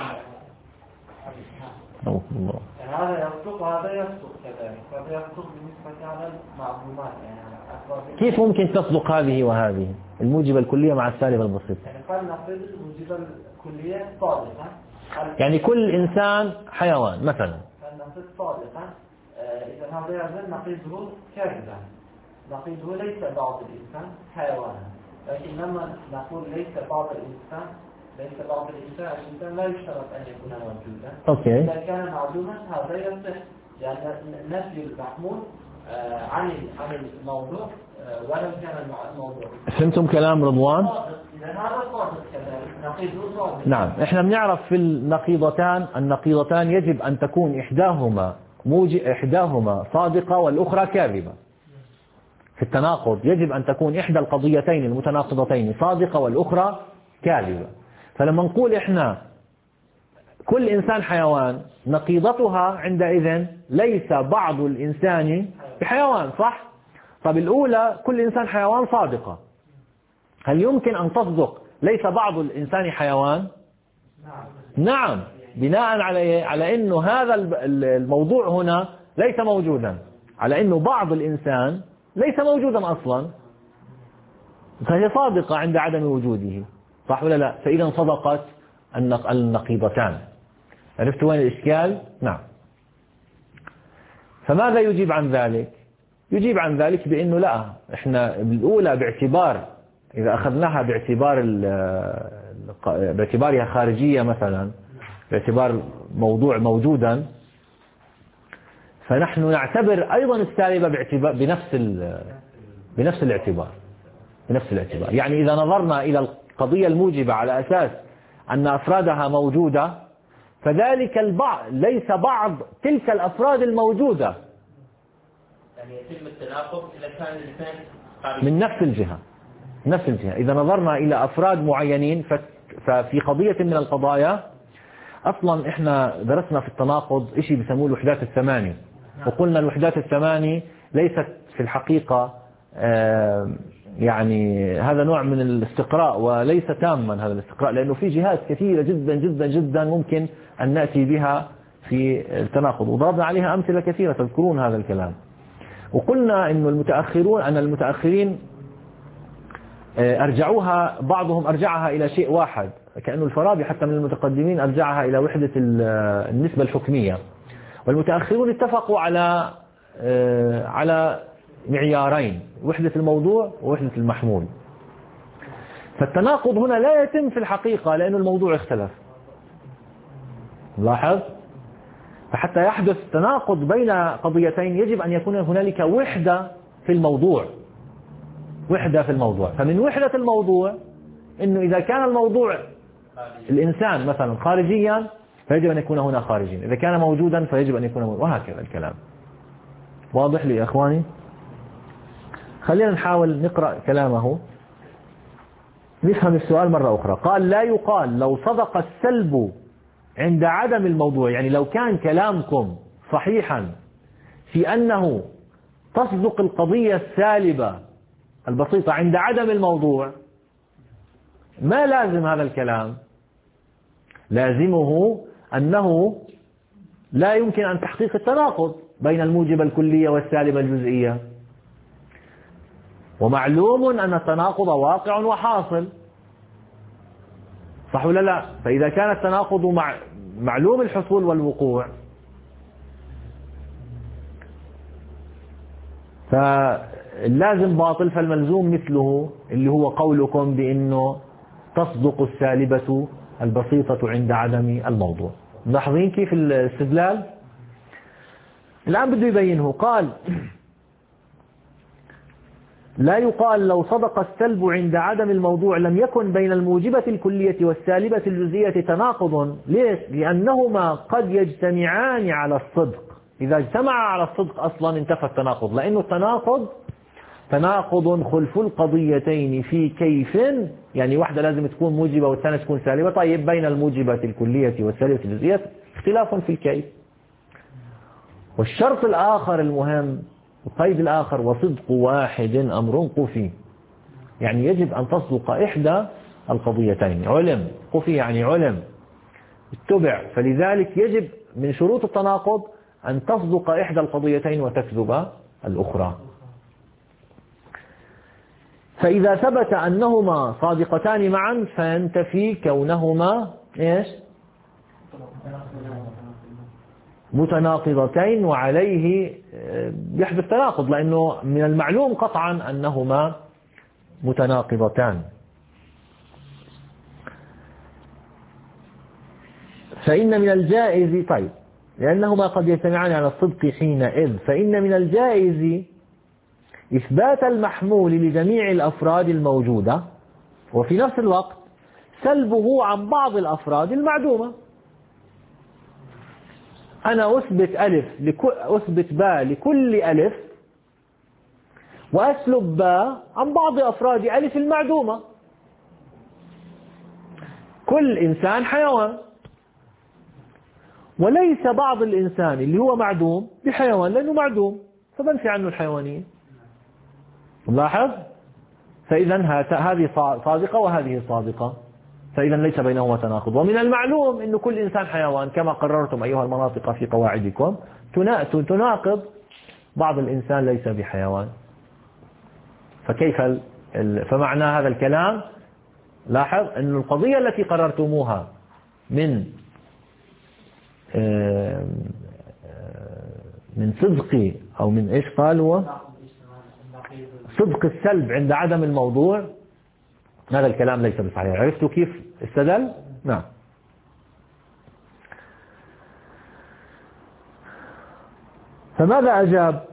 الله. هذا يصدق وهذا يصدق كذلك، هذا يصدق بالنسبة على المعلومات يعني. كيف ممكن تصدق هذه وهذه الموجبة الكلية مع السالبة البسيطة؟ يعني فلنفرض الموجبة الكلية صادقة. يعني كل إنسان حيوان مثلا. فلنفرض صادقة، إذا هذا يعني نقيضه كاذبا، نقيضه ليس بعض الإنسان حيوانا، لكن لما نقول ليس بعض الإنسان ليس بعض الإنسان الإنسان لا يشترط أن يكون موجودا. أوكي. إذا كان معلوما هذا يصح، يعني نفي المحمول عن عن الموضوع ولو كان الموضوع. فهمتم كلام رضوان؟ إذا هذا صادق كذلك، نقيضه صادق. نعم، إحنا بنعرف في النقيضتان النقيضتان يجب أن تكون إحداهما موج إحداهما صادقة والأخرى كاذبة. في التناقض يجب أن تكون إحدى القضيتين المتناقضتين صادقة والأخرى كاذبة. فلما نقول إحنا كل إنسان حيوان نقيضتها عندئذ ليس بعض الإنسان بحيوان، صح؟ طب الأولى كل إنسان حيوان صادقة، هل يمكن أن تصدق ليس بعض الإنسان حيوان؟ نعم، بناء على على إنه هذا الموضوع هنا ليس موجودا، على إنه بعض الإنسان ليس موجودا أصلا، فهي صادقة عند عدم وجوده، صح ولا لا؟ فإذا صدقت النقيضتان. عرفت وين الإشكال؟ نعم. فماذا يجيب عن ذلك؟ يجيب عن ذلك بأنه لا، إحنا الأولى باعتبار إذا أخذناها باعتبار باعتبارها خارجية مثلا، باعتبار موضوع موجودا، فنحن نعتبر أيضا السالبة باعتبار بنفس بنفس الاعتبار بنفس الاعتبار. يعني إذا نظرنا إلى القضية الموجبة على أساس أن أفرادها موجودة، فذلك البعض ليس بعض تلك الأفراد الموجودة، يعني يتم التناقض إذا كان الاثنين من نفس الجهة نفس الجهة. إذا نظرنا إلى أفراد معينين ففي قضية من القضايا، أصلا إحنا درسنا في التناقض إشي بيسموه الوحدات الثماني، وقلنا الوحدات الثماني ليست في الحقيقة يعني هذا نوع من الاستقراء وليس تاما هذا الاستقراء، لأنه في جهات كثيرة جدا جدا جدا ممكن أن نأتي بها في التناقض، وضربنا عليها أمثلة كثيرة تذكرون هذا الكلام. وقلنا أن المتأخرون أن المتأخرين أرجعوها، بعضهم أرجعها إلى شيء واحد، كأنه الفارابي حتى من المتقدمين أرجعها إلى وحدة النسبة الحكمية، والمتأخرون اتفقوا على على معيارين: وحدة الموضوع ووحدة المحمول. فالتناقض هنا لا يتم في الحقيقة لأن الموضوع اختلف. لاحظ؟ فحتى يحدث تناقض بين قضيتين يجب أن يكون هنالك وحدة في الموضوع. وحدة في الموضوع. فمن وحدة الموضوع إنه إذا كان الموضوع الإنسان مثلا خارجيا فيجب أن يكون هنا خارجيا، إذا كان موجودا فيجب أن يكون موجودا، وهكذا الكلام. واضح لي يا أخواني؟ خلينا نحاول نقرأ كلامه نفهم السؤال مرة أخرى. قال: لا يقال لو صدق السلب عند عدم الموضوع، يعني لو كان كلامكم صحيحا في أنه تصدق القضية السالبة البسيطة عند عدم الموضوع، ما لازم هذا الكلام؟ لازمه أنه لا يمكن أن تحقيق التناقض بين الموجبة الكلية والسالبة الجزئية، ومعلوم أن التناقض واقع وحاصل، صح ولا لا؟ فإذا كان التناقض مع معلوم الحصول والوقوع فاللازم باطل، فالملزوم مثله اللي هو قولكم بأنه تصدق السالبة البسيطة عند عدم الموضوع. ملاحظين كيف الاستدلال؟ الآن بده يبينه. قال: لا يقال لو صدق السلب عند عدم الموضوع لم يكن بين الموجبة الكلية والسالبة الجزئية تناقض. ليش؟ لأنهما قد يجتمعان على الصدق. إذا اجتمع على الصدق أصلا انتفى التناقض، لأنه التناقض تناقض خلف القضيتين في كيف، يعني واحدة لازم تكون موجبة والثانية تكون سالبة. طيب بين الموجبة الكلية والسالبة الجزئية اختلاف في الكيف. والشرط الآخر المهم، القيد الآخر: وصدق واحد أمر قفي، يعني يجب أن تصدق إحدى القضيتين. علم، قفي يعني علم، اتبع، فلذلك يجب من شروط التناقض أن تصدق إحدى القضيتين وتكذب الأخرى. فإذا ثبت أنهما صادقتان معا فينتفي كونهما إيش؟ متناقضتين، وعليه يحدث تناقض، لأنه من المعلوم قطعا أنهما متناقضتان. فإن من الجائز، طيب لأنهما قد يجتمعان على الصدق حينئذ، فإن من الجائز إثبات المحمول لجميع الأفراد الموجودة، وفي نفس الوقت سلبه عن بعض الأفراد المعدومة. أنا أثبت ألف لكل أثبت باء لكل ألف، وأسلب باء عن بعض أفراد ألف المعدومة. كل إنسان حيوان، وليس بعض الإنسان اللي هو معدوم بحيوان لأنه معدوم، فبنفي عنه الحيوانية. ملاحظ؟ فإذا هذه صادقة وهذه صادقة، فإذا ليس بينهما تناقض. ومن المعلوم أن كل إنسان حيوان كما قررتم أيها المناطق في قواعدكم، تناقض بعض الإنسان ليس بحيوان. فكيف ال... فمعنى هذا الكلام، لاحظ أن القضية التي قررتموها من من صدق أو من إيش قالوا صدق السلب عند عدم الموضوع، هذا الكلام ليس بصحيح. عرفتوا كيف استدل؟ نعم. فماذا أجاب؟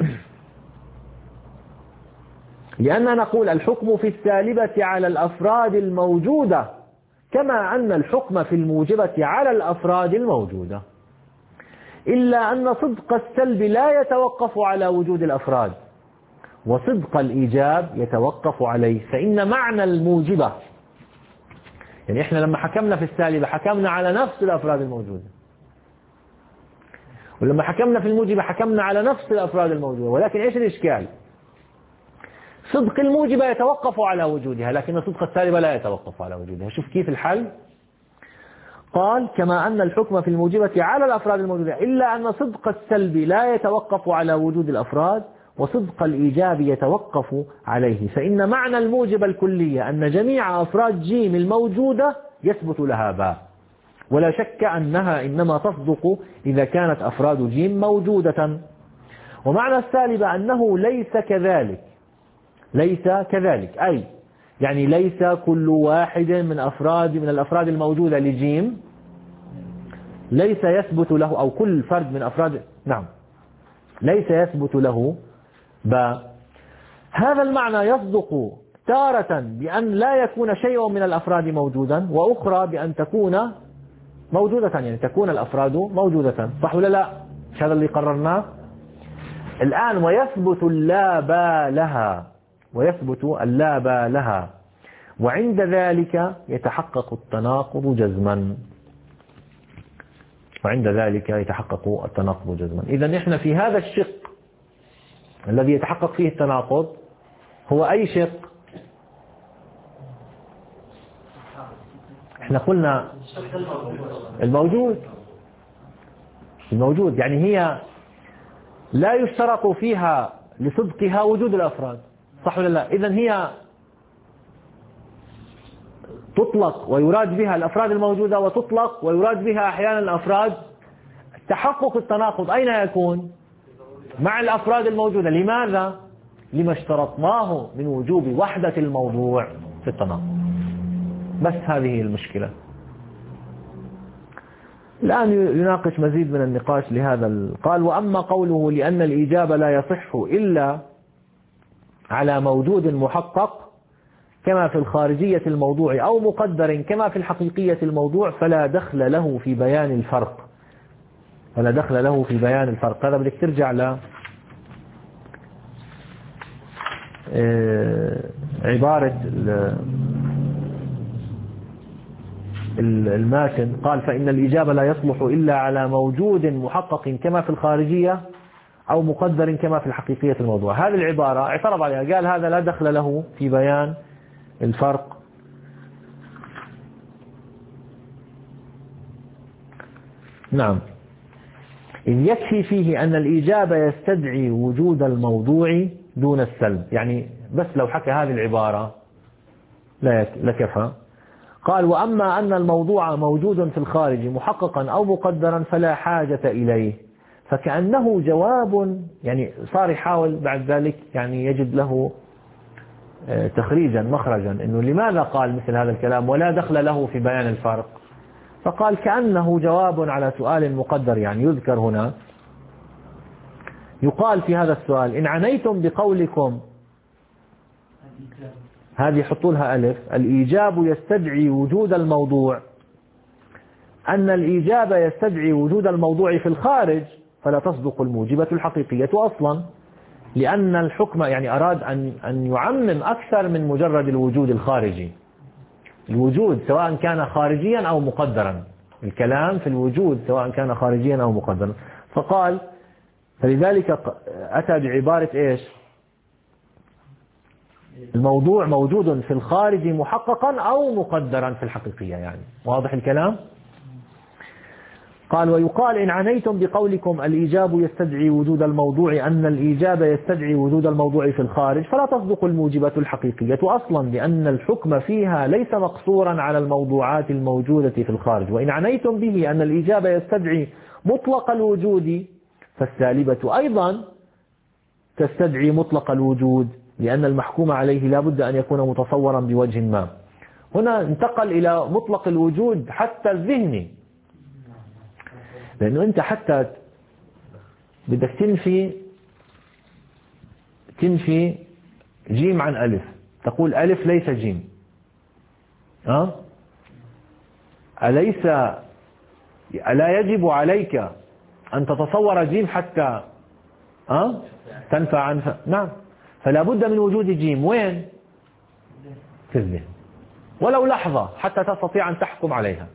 لأننا نقول الحكم في السالبة على الأفراد الموجودة كما أن الحكم في الموجبة على الأفراد الموجودة، إلا أن صدق السلب لا يتوقف على وجود الأفراد، وصدق الإيجاب يتوقف عليه. فإن معنى الموجبة، يعني إحنا لما حكمنا في السالبة حكمنا على نفس الأفراد الموجودة، ولما حكمنا في الموجبة حكمنا على نفس الأفراد الموجودة، ولكن إيش الإشكال؟ صدق الموجبة يتوقف على وجودها، لكن صدق السالبة لا يتوقف على وجودها. شوف كيف الحل؟ قال كما أن الحكم في الموجبة على الأفراد الموجودة إلا أن صدق السلب لا يتوقف على وجود الأفراد، وصدق الإيجاب يتوقف عليه. فإن معنى الموجبة الكلية أن جميع أفراد جيم الموجودة يثبت لها باء، ولا شك أنها إنما تصدق إذا كانت أفراد جيم موجودة. ومعنى السالبة أنه ليس كذلك، ليس كذلك أي يعني ليس كل واحد من أفراد من الأفراد الموجودة لجيم ليس يثبت له، أو كل فرد من أفراد نعم ليس يثبت له باء. هذا المعنى يصدق تارة بأن لا يكون شيء من الأفراد موجودا، وأخرى بأن تكون موجودة، يعني تكون الأفراد موجودة. صح ولا لا؟ مش هذا اللي قررناه الآن. ويثبت اللا باء لها، ويثبت اللا باء لها، وعند ذلك يتحقق التناقض جزما، وعند ذلك يتحقق التناقض جزما. إذا نحن في هذا الشق الذي يتحقق فيه التناقض هو أي شق؟ احنا قلنا الموجود، الموجود يعني هي لا يشترط فيها لصدقها وجود الأفراد. صح ولا لا؟ إذن هي تطلق ويراد بها الأفراد الموجودة، وتطلق ويراد بها أحيانا الأفراد. تحقق التناقض أين يكون؟ مع الأفراد الموجودة. لماذا؟ لما اشترطناه من وجوب وحدة الموضوع في التناقض. بس هذه المشكلة. الآن يناقش مزيد من النقاش لهذا. قال: وأما قوله لأن الإيجاب لا يصح إلا على موجود محقق كما في الخارجية الموضوع أو مقدر كما في الحقيقية الموضوع فلا دخل له في بيان الفرق، فلا دخل له في بيان الفرق. هذا بدك ترجع ل عبارة الماتن. قال: فإن الإجابة لا يصلح إلا على موجود محقق كما في الخارجية أو مقدر كما في الحقيقية الموضوع. هذه العبارة اعترض عليها، قال هذا لا دخل له في بيان الفرق. نعم، إذ يكفي فيه أن الإجابة يستدعي وجود الموضوع دون السلب. يعني بس لو حكى هذه العبارة لكفى. قال: وأما أن الموضوع موجود في الخارج محققا أو مقدرا فلا حاجة إليه. فكأنه جواب، يعني صار يحاول بعد ذلك يعني يجد له تخريجا مخرجا، إنه لماذا قال مثل هذا الكلام ولا دخل له في بيان الفرق. فقال كأنه جواب على سؤال مقدر. يعني يذكر هنا، يقال في هذا السؤال: إن عنيتم بقولكم، هذه حطوا لها ألف، الإيجاب يستدعي وجود الموضوع، أن الإيجاب يستدعي وجود الموضوع في الخارج فلا تصدق الموجبة الحقيقية أصلا، لأن الحكم يعني أراد أن أن يعمم أكثر من مجرد الوجود الخارجي. الوجود سواء كان خارجيا أو مقدرا، الكلام في الوجود سواء كان خارجيا أو مقدرا. فقال فلذلك أتى بعبارة إيش؟ الموضوع موجود في الخارج محققا أو مقدرا في الحقيقية. يعني واضح الكلام؟ قال: ويقال إن عنيتم بقولكم الإيجاب يستدعي وجود الموضوع أن الإيجاب يستدعي وجود الموضوع في الخارج فلا تصدق الموجبة الحقيقية أصلا، لأن الحكم فيها ليس مقصورا على الموضوعات الموجودة في الخارج. وإن عنيتم به أن الإيجاب يستدعي مطلق الوجود فالسالبة أيضا تستدعي مطلق الوجود، لأن المحكوم عليه لا بد أن يكون متصورا بوجه ما. هنا انتقل إلى مطلق الوجود حتى الذهني، لأنه أنت حتى بدك تنفي تنفي جيم عن ألف، تقول ألف ليس جيم. أه؟ أليس ألا يجب عليك أن تتصور جيم حتى أه؟ تنفع عن ف... نعم، فلا بد من وجود جيم. وين؟ في الذهن، ولو لحظة حتى تستطيع أن تحكم عليها.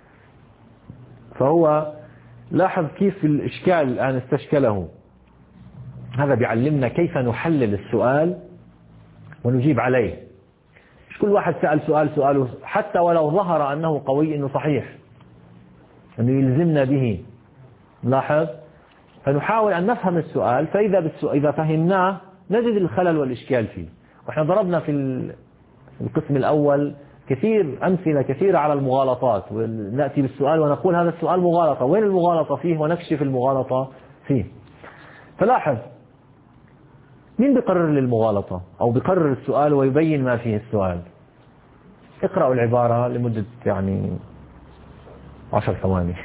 فهو لاحظ كيف الإشكال الآن استشكله. هذا بيعلمنا كيف نحلل السؤال ونجيب عليه. مش كل واحد سأل سؤال سؤاله حتى ولو ظهر أنه قوي إنه صحيح، أنه يلزمنا به. لاحظ، فنحاول أن نفهم السؤال، فإذا بالسؤال إذا فهمناه نجد الخلل والإشكال فيه. وإحنا ضربنا في القسم الأول كثير أمثلة كثيرة على المغالطات، ونأتي بالسؤال ونقول هذا السؤال مغالطة، وين المغالطة فيه ونكشف المغالطة فيه. فلاحظ، مين بيقرر للمغالطة أو بيقرر السؤال ويبين ما فيه السؤال؟ اقرأوا العبارة لمدة يعني عشر ثواني.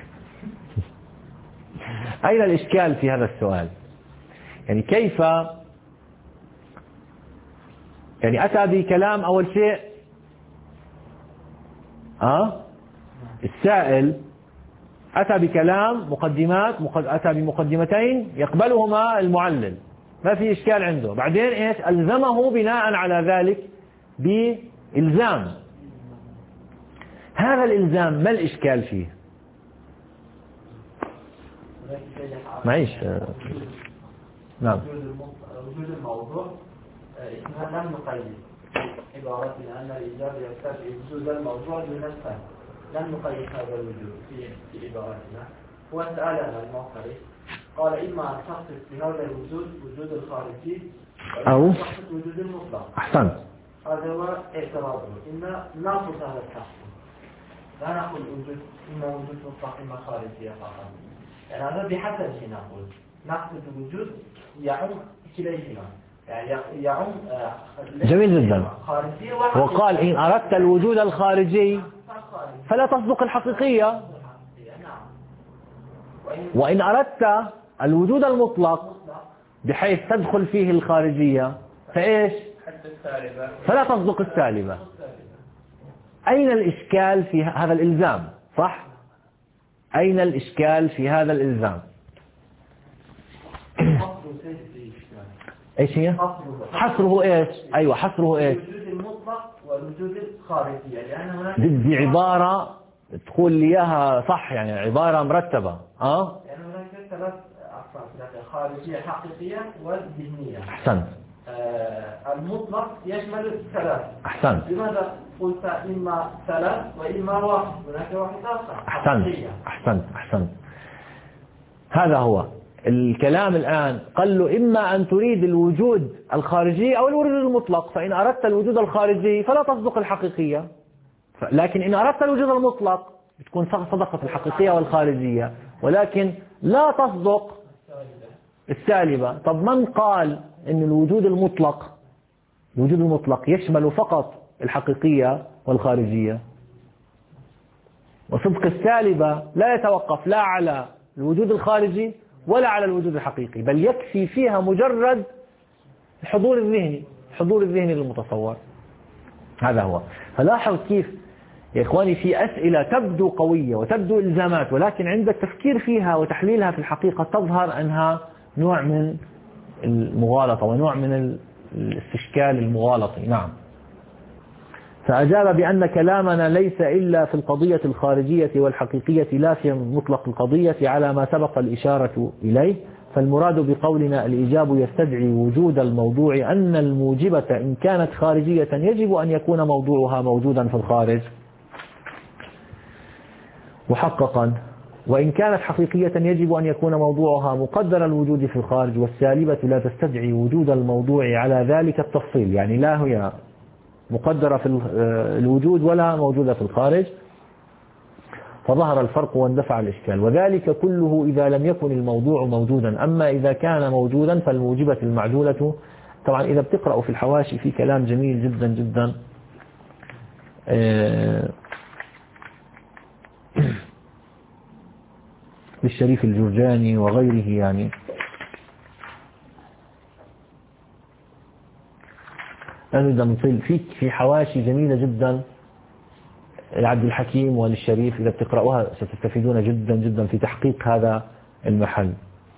أين الإشكال في هذا السؤال؟ يعني كيف يعني أتى بكلام أول شيء أه؟ السائل أتى بكلام مقدمات أتى بمقدمتين يقبلهما المعلل، ما في إشكال عنده. بعدين إيش؟ ألزمه بناء على ذلك بإلزام. هذا الإلزام ما الإشكال فيه؟ معيش نعم. وجود الموضوع إحنا لم نقيد عبارتنا أن الإجابة يستدعي وجود الموضوع بنفسه، لم نقيد هذا الوجود في في عبارتنا. هو سألنا الموقري قال إما أن تخصص بهذا الوجود وجود الخارجي أو تخصص وجود المطلق. أحسنت. هذا هو اعتراضه، إن ناخذ هذا التخصيص، لا نقول وجود إما وجود مطلق إما خارجية فقط. يعني هذا بحسب نقول نقصد وجود يعم كليهما، يعني يعم جميل جدا. وقال إن أردت الوجود الخارجي فلا تصدق الحقيقية، وإن أردت الوجود المطلق بحيث تدخل فيه الخارجية فإيش؟ فلا تصدق السالبة. أين الإشكال في هذا الإلزام؟ صح؟ أين الإشكال في هذا الإلزام؟ ايش هي؟ حصره ايش؟ ايوه حصره ايش؟ الوجود المطلق والوجود الخارجي، يعني هناك دي عبارة تقول لي اياها صح، يعني عبارة مرتبة اه؟ يعني هناك ثلاث أقسام، خارجية حقيقية وذهنية. احسنت. آه المطلق يشمل الثلاث. احسنت. لماذا قلت اما ثلاث واما واحد؟ هناك واحد آخر. احسنت احسنت احسنت. هذا هو الكلام الآن. قال له إما أن تريد الوجود الخارجي أو الوجود المطلق، فإن أردت الوجود الخارجي فلا تصدق الحقيقية، لكن إن أردت الوجود المطلق تكون صدقت الحقيقية والخارجية، ولكن لا تصدق السالبة. طب من قال إن الوجود المطلق الوجود المطلق يشمل فقط الحقيقية والخارجية؟ وصدق السالبة لا يتوقف لا على الوجود الخارجي ولا على الوجود الحقيقي، بل يكفي فيها مجرد الحضور الذهني، الحضور الذهني للمتصور. هذا هو. فلاحظ كيف يا إخواني في أسئلة تبدو قوية وتبدو إلزامات، ولكن عند التفكير فيها وتحليلها في الحقيقة تظهر أنها نوع من المغالطة ونوع من الاستشكال المغالطي. نعم. فأجاب بأن كلامنا ليس إلا في القضية الخارجية والحقيقية لا في مطلق القضية على ما سبق الإشارة إليه. فالمراد بقولنا الإيجاب يستدعي وجود الموضوع أن الموجبة إن كانت خارجية يجب أن يكون موضوعها موجودا في الخارج محققا، وإن كانت حقيقية يجب أن يكون موضوعها مقدر الوجود في الخارج، والسالبة لا تستدعي وجود الموضوع على ذلك التفصيل، يعني لا هي مقدرة في الوجود ولا موجودة في الخارج. فظهر الفرق واندفع الإشكال. وذلك كله إذا لم يكن الموضوع موجودا، أما إذا كان موجودا فالموجبة المعدولة. طبعا إذا بتقرأوا في الحواشي في كلام جميل جدا جدا للشريف الجرجاني وغيره، يعني أنا نطيل فيك في حواشي جميلة جدا لعبد الحكيم وللشريف، إذا بتقرأوها ستستفيدون جدا جدا في تحقيق هذا المحل.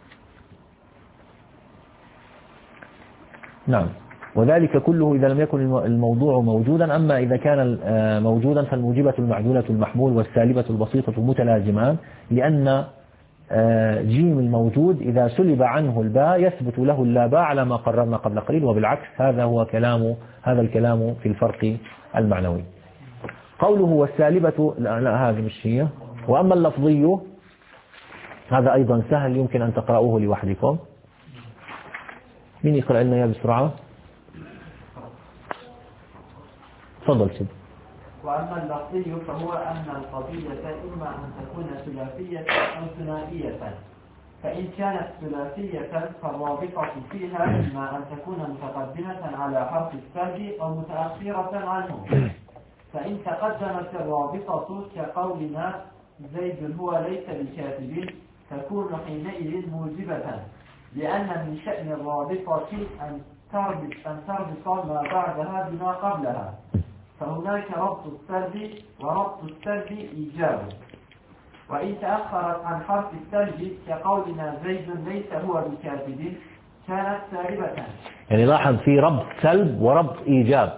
نعم. وذلك كله إذا لم يكن الموضوع موجودا، أما إذا كان موجودا فالموجبة المعدولة المحمول والسالبة البسيطة متلازمان، لأن جيم الموجود إذا سلب عنه الباء يثبت له اللاباء على ما قررنا قبل قليل، وبالعكس. هذا هو كلام هذا الكلام في الفرق المعنوي. قوله والسالبة لا, لا هذه مش هي. وأما اللفظي هذا أيضا سهل، يمكن أن تقرأوه لوحدكم. مين يقرأ لنا يا بسرعة؟ تفضل سيدي. وأما اللفظي فهو أن القضية إما أن تكون ثلاثية أو ثنائية، فإن كانت ثلاثية فالرابطة فيها إما أن تكون متقدمة على حرف السلب أو متأخرة عنه. فإن تقدمت الرابطة كقولنا زيد هو ليس بكاتب تكون حينئذ موجبة، لأن من شأن الرابطة أن تربط أن تربط ما بعدها بما قبلها، فهناك ربط السلب وربط السلب إيجاب. وإن تأخرت عن حرف السلب كقولنا زيد ليس هو بكاتب كانت سالبة. يعني لاحظ في ربط سلب وربط إيجاب.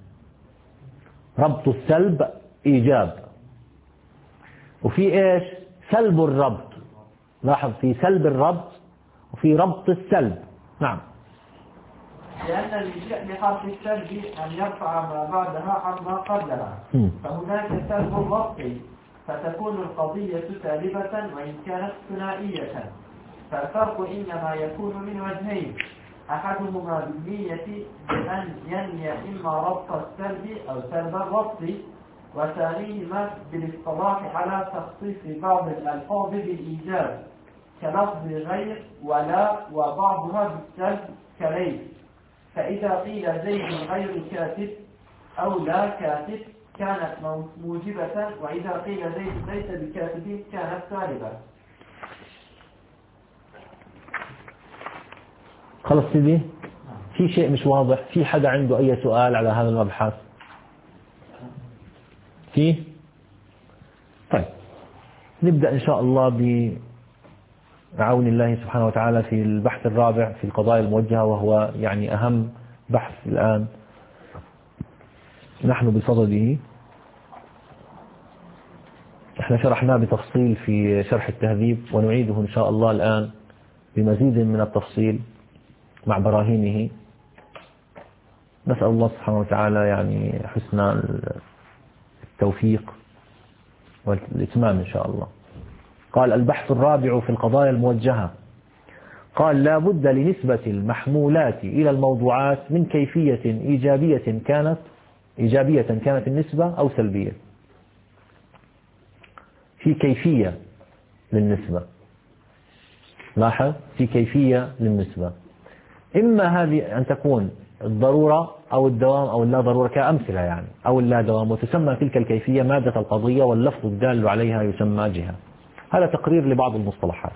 ربط السلب إيجاب، وفي إيش سلب الربط. لاحظ في سلب الربط وفي ربط السلب. نعم. لأن من شأن حرف السلب أن يرفع ما بعدها عن ما قبلها، فهناك سلب الربط فتكون القضية سالبة وإن كانت ثنائية. فالفرق إنما يكون من وجهين، أحدهما بالنية بأن ينوي إما ربط السلب أو سلب الربط، وثانيهما بالاصطلاح على تخصيص بعض الألفاظ بالإيجاب كلفظ غير ولا، وبعضها بالسلب كليس. فإذا قيل زيد غير كاتب أو لا كاتب كانت موجبة، وإذا قيل زيد ليس بكاتب كانت سالبة. خلص سيدي، في شيء مش واضح؟ في حدا عنده أي سؤال على هذا المبحث؟ فيه؟ طيب نبدأ إن شاء الله بعون الله سبحانه وتعالى في البحث الرابع في القضايا الموجهة، وهو يعني أهم بحث الآن نحن بصدده. احنا شرحناه بتفصيل في شرح التهذيب، ونعيده إن شاء الله الآن بمزيد من التفصيل مع براهينه. نسأل الله سبحانه وتعالى يعني حسن التوفيق والإتمام إن شاء الله. قال البحث الرابع في القضايا الموجهة. قال لا بد لنسبة المحمولات إلى الموضوعات من كيفية إيجابية كانت إيجابية كانت النسبة أو سلبية. في كيفية للنسبة، لاحظ في كيفية للنسبة، إما هذه أن تكون الضرورة أو الدوام أو اللا ضرورة كأمثلة يعني، أو اللا دوام، وتسمى تلك الكيفية مادة القضية، واللفظ الدال عليها يسمى جهة. هذا تقرير لبعض المصطلحات.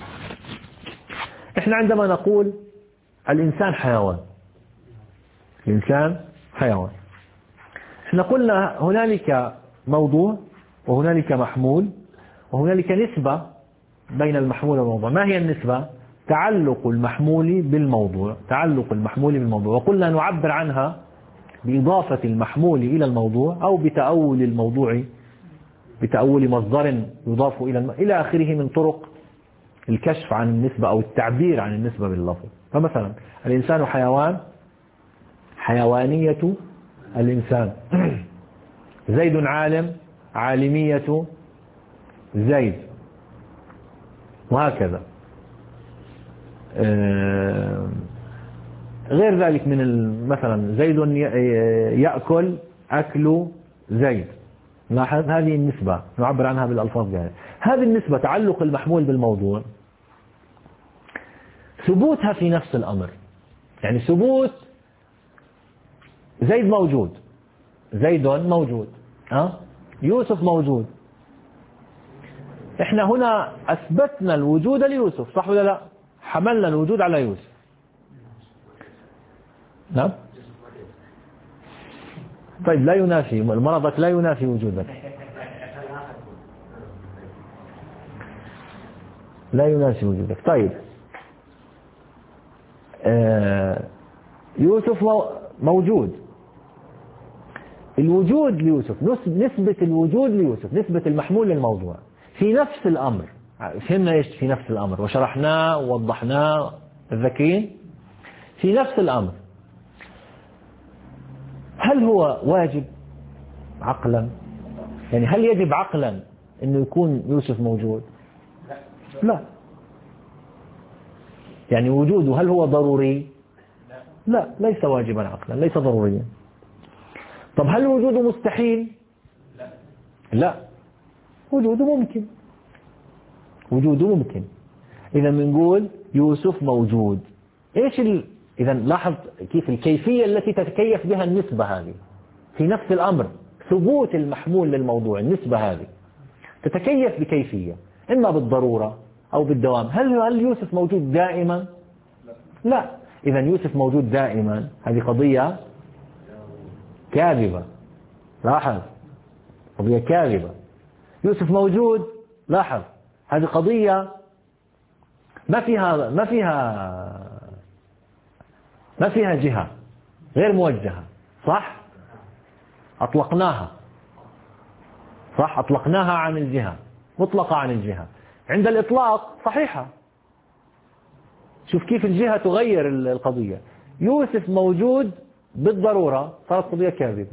إحنا عندما نقول الإنسان حيوان، الإنسان حيوان، إحنا قلنا هنالك موضوع وهنالك محمول وهنالك نسبة بين المحمول والموضوع. ما هي النسبة؟ تعلق المحمول بالموضوع، تعلق المحمول بالموضوع، وقلنا نعبر عنها بإضافة المحمول إلى الموضوع أو بتأول الموضوع، بتأول مصدر يضاف إلى الم... إلى آخره من طرق الكشف عن النسبة أو التعبير عن النسبة باللفظ. فمثلا الإنسان حيوان، حيوانية الإنسان. زيد عالم، عالمية زيد، وهكذا. غير ذلك من مثلا زيد يأكل، أكل زيد. لاحظ هذه النسبة نعبر عنها بالألفاظ جاهزة. هذه النسبة تعلق المحمول بالموضوع، ثبوتها في نفس الأمر، يعني ثبوت زيد موجود، زيد موجود، أه؟ يوسف موجود. احنا هنا أثبتنا الوجود ليوسف، صح ولا لا؟ حملنا الوجود على يوسف. نعم. طيب لا ينافي مرضك، لا ينافي وجودك، لا ينافي وجودك. طيب آه يوسف موجود، الوجود ليوسف، نسبة الوجود ليوسف، نسبة المحمول للموضوع في نفس الأمر. فهمنا ايش في نفس الأمر وشرحناه ووضحناه، الذكيين في نفس الأمر. هل هو واجب عقلا؟ يعني هل يجب عقلا انه يكون يوسف موجود؟ لا. يعني وجوده هل هو ضروري؟ لا، ليس واجبا عقلا، ليس ضروريا. طب هل وجوده مستحيل؟ لا، وجوده ممكن، وجوده ممكن. إذا بنقول يوسف موجود. إيش ال... إذا لاحظ كيف الكيفية التي تتكيف بها النسبة هذه في نفس الأمر، ثبوت المحمول للموضوع. النسبة هذه تتكيف بكيفية، إما بالضرورة أو بالدوام. هل هل يوسف موجود دائما؟ لا. إذا يوسف موجود دائما هذه قضية كاذبة. لاحظ، قضية كاذبة. يوسف موجود، لاحظ، هذه قضية ما فيها ما فيها ما فيها جهة، غير موجهة. صح؟ أطلقناها، صح، أطلقناها عن الجهة، مطلقة عن الجهة. عند الإطلاق صحيحة. شوف كيف الجهة تغير القضية. يوسف موجود بالضرورة، صارت قضية كاذبة.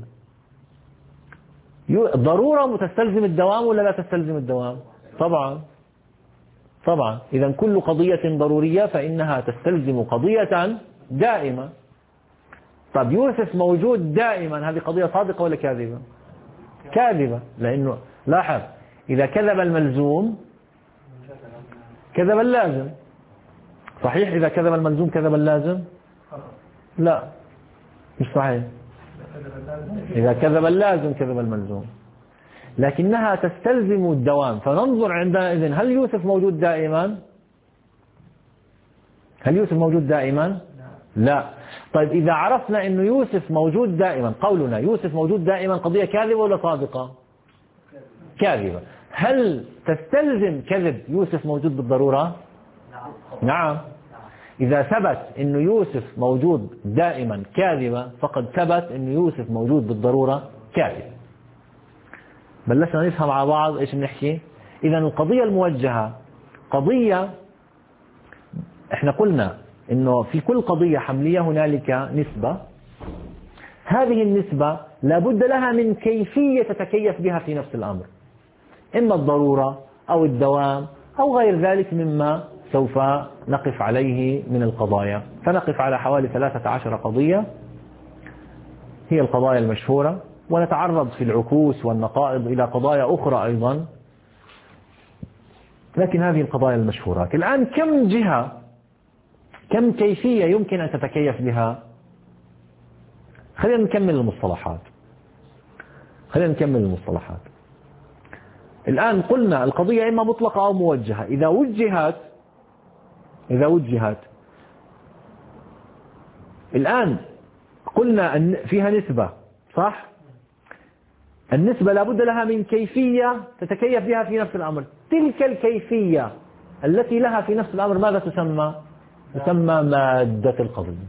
الضرورة تستلزم الدوام ولا لا تستلزم الدوام؟ طبعا طبعا. إذا كل قضية ضرورية فإنها تستلزم قضية دائمة. طب يوسف موجود دائما، هذه قضية صادقة ولا كاذبة؟ كاذبة. لأنه لاحظ، إذا كذب الملزوم كذب اللازم. صحيح؟ إذا كذب الملزوم كذب اللازم؟ لا، مش صحيح. إذا كذب اللازم كذب الملزوم، لكنها تستلزم الدوام. فننظر عندئذ هل يوسف موجود دائما؟ هل يوسف موجود دائما؟ لا. طيب إذا عرفنا أن يوسف موجود دائما، قولنا يوسف موجود دائما قضية كاذبة ولا صادقة؟ كاذبة. هل تستلزم كذب يوسف موجود بالضرورة؟ نعم. إذا ثبت أن يوسف موجود دائما كاذبة فقد ثبت أن يوسف موجود بالضرورة كاذب. بلشنا نفهم على بعض إيش بنحكي. إذا القضية الموجهة قضية، إحنا قلنا إنه في كل قضية حملية هنالك نسبة. هذه النسبة لابد لها من كيفية تتكيف بها في نفس الأمر، إما الضرورة أو الدوام أو غير ذلك مما سوف نقف عليه من القضايا. فنقف على حوالي ثلاثة عشر قضية هي القضايا المشهورة، ونتعرض في العكوس والنقائض إلى قضايا أخرى أيضا، لكن هذه القضايا المشهورات. الآن كم جهة، كم كيفية يمكن أن تتكيف بها؟ خلينا نكمل المصطلحات خلينا نكمل المصطلحات. الآن قلنا القضية إما مطلقة أو موجهة. إذا وجهت إذا وجهت الآن قلنا أن فيها نسبة، صح؟ النسبة لابد لها من كيفية تتكيف بها في نفس الأمر. تلك الكيفية التي لها في نفس الأمر ماذا تسمى؟ تسمى مادة القضية.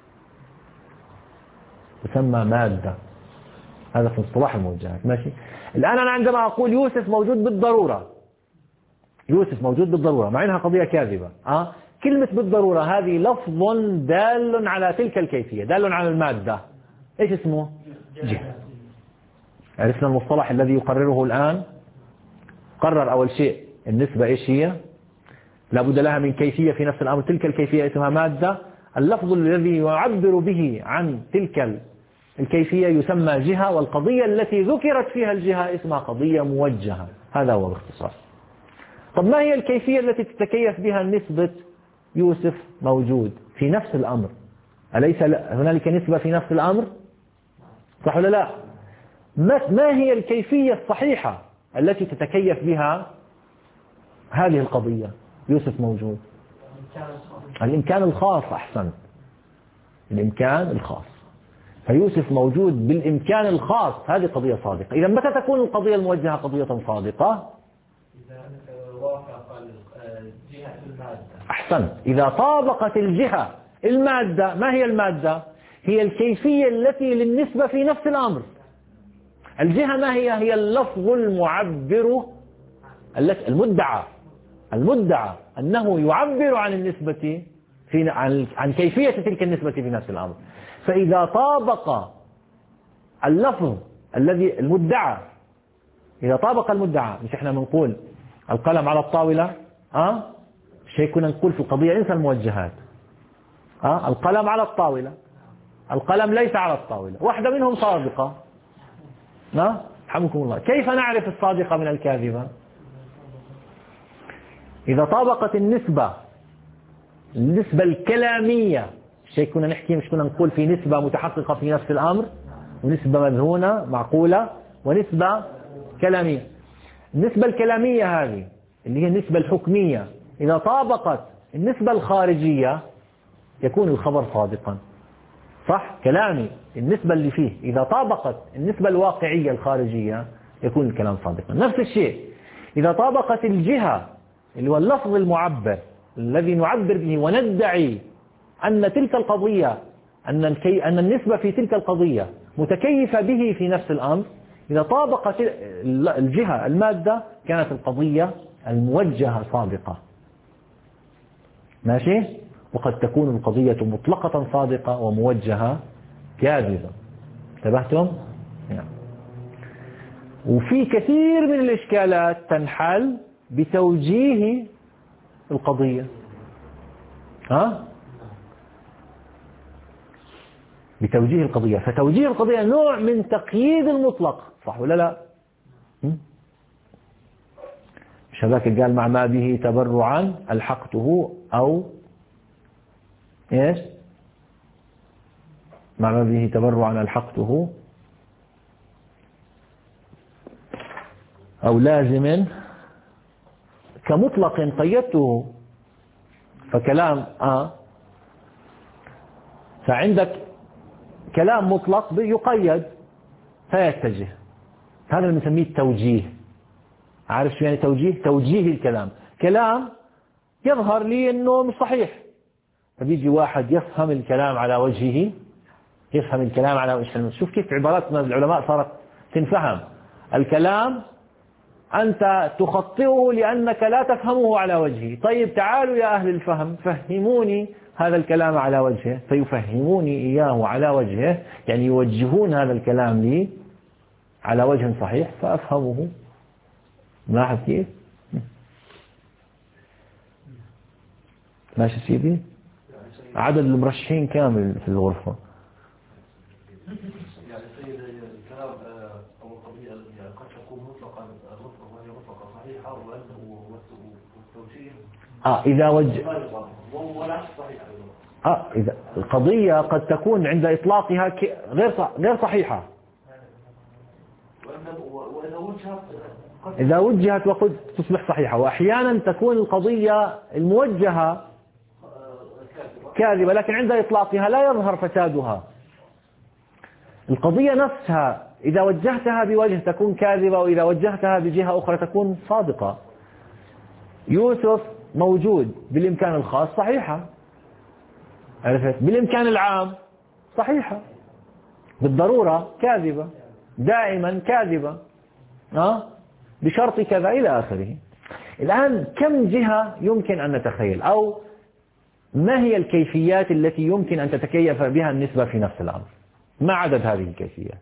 تسمى مادة. هذا في اصطلاح الموجهات. ماشي. الآن أنا عندما أقول يوسف موجود بالضرورة، يوسف موجود بالضرورة مع أنها قضية كاذبة، أه؟ كلمة بالضرورة هذه لفظ دال على تلك الكيفية، دال على المادة. إيش اسمه؟ جهة. عرفنا المصطلح الذي يقرره الآن. قرر أول شيء النسبة إيش هي؟ لابد لها من كيفية في نفس الأمر، تلك الكيفية اسمها مادة. اللفظ الذي يعبر به عن تلك الكيفية يسمى جهة، والقضية التي ذكرت فيها الجهة اسمها قضية موجهة. هذا هو باختصار. طب ما هي الكيفية التي تتكيف بها نسبة يوسف موجود في نفس الأمر؟ أليس هنالك نسبة في نفس الأمر؟ صح ولا لا؟ ما هي الكيفية الصحيحة التي تتكيف بها هذه القضية؟ يوسف موجود. الإمكان الخاص. أحسن، الإمكان الخاص. فيوسف موجود بالإمكان الخاص. هذه قضية صادقة. إذا متى تكون القضية الموجهة قضية صادقة؟ إذا وافق الجهة المادة. أحسن، إذا طابقت الجهة المادة. ما هي المادة؟ هي الكيفية التي للنسبة في نفس الأمر. الجهة ما هي؟ هي اللفظ المعبر، المدعى المدعى أنه يعبر عن النسبة في عن عن كيفية تلك النسبة في نفس الأمر. فإذا طابق اللفظ الذي المدعى، إذا طابق المدعى، مش إحنا بنقول القلم على الطاولة، أه شيء كنا نقول في القضية انسى الموجهات، أه القلم على الطاولة، القلم ليس على الطاولة، واحدة منهم صادقة، أه حمكم الله. كيف نعرف الصادقة من الكاذبة؟ إذا طابقت النسبة النسبة الكلامية، شيء كنا نحكي مش كنا نقول في نسبة متحققة في نفس الأمر ونسبة مذهونة معقولة ونسبة كلامية. النسبة الكلامية هذه اللي هي النسبة الحكمية إذا طابقت النسبة الخارجية يكون الخبر صادقا. صح؟ كلامي النسبة اللي فيه إذا طابقت النسبة الواقعية الخارجية يكون الكلام صادقا. نفس الشيء إذا طابقت الجهة اللي هو اللفظ المعبر الذي نعبر به وندعي أن تلك القضية أن أن النسبة في تلك القضية متكيفة به في نفس الأمر، إذا طابقت الجهة المادة كانت القضية الموجهة صادقة. ماشي؟ وقد تكون القضية مطلقة صادقة وموجهة كاذبة. انتبهتم؟ يعني. وفي كثير من الإشكالات تنحل بتوجيه القضية. ها؟ بتوجيه القضية. فتوجيه القضية نوع من تقييد المطلق، صح ولا لا؟ مش هذاك قال مع ما به تبرعا ألحقته أو إيش؟ مع ما به تبرعا ألحقته أو لازم كمطلق قيدته فكلام آه فعندك كلام مطلق يقيد فيتجه. هذا اللي بنسميه التوجيه. عارف شو يعني توجيه؟ توجيه الكلام. كلام يظهر لي انه مش صحيح، فبيجي واحد يفهم الكلام على وجهه، يفهم الكلام على وجهه. شوف كيف عبارات العلماء صارت تنفهم. الكلام أنت تخطئه لأنك لا تفهمه على وجهه. طيب تعالوا يا أهل الفهم فهموني هذا الكلام على وجهه، فيفهموني إياه على وجهه، يعني يوجهون هذا الكلام لي على وجه صحيح فأفهمه. ملاحظ كيف؟ ماشي سيدي؟ عدد المرشحين كامل في الغرفة. يعني سيد الكلام أو القضية قد تكون مطلقا وهي مطلقة صحيحة والتوجيه آه إذا وجه والعكس صحيح. آه إذا القضية قد تكون عند إطلاقها غير غير صحيحة. وإذا وجهت إذا وجهت وقد تصبح صحيحة. وأحيانا تكون القضية الموجهة كاذبة لكن عند إطلاقها لا يظهر فسادها. القضية نفسها إذا وجهتها بوجه تكون كاذبة، وإذا وجهتها بجهة أخرى تكون صادقة. يوسف موجود بالإمكان الخاص صحيحة، عرفت؟ بالإمكان العام صحيحة، بالضرورة كاذبة، دائما كاذبة، أه؟ بشرط كذا إلى آخره. الآن كم جهة يمكن أن نتخيل، أو ما هي الكيفيات التي يمكن أن تتكيف بها النسبة في نفس الأمر؟ ما عدد هذه الكيفيات؟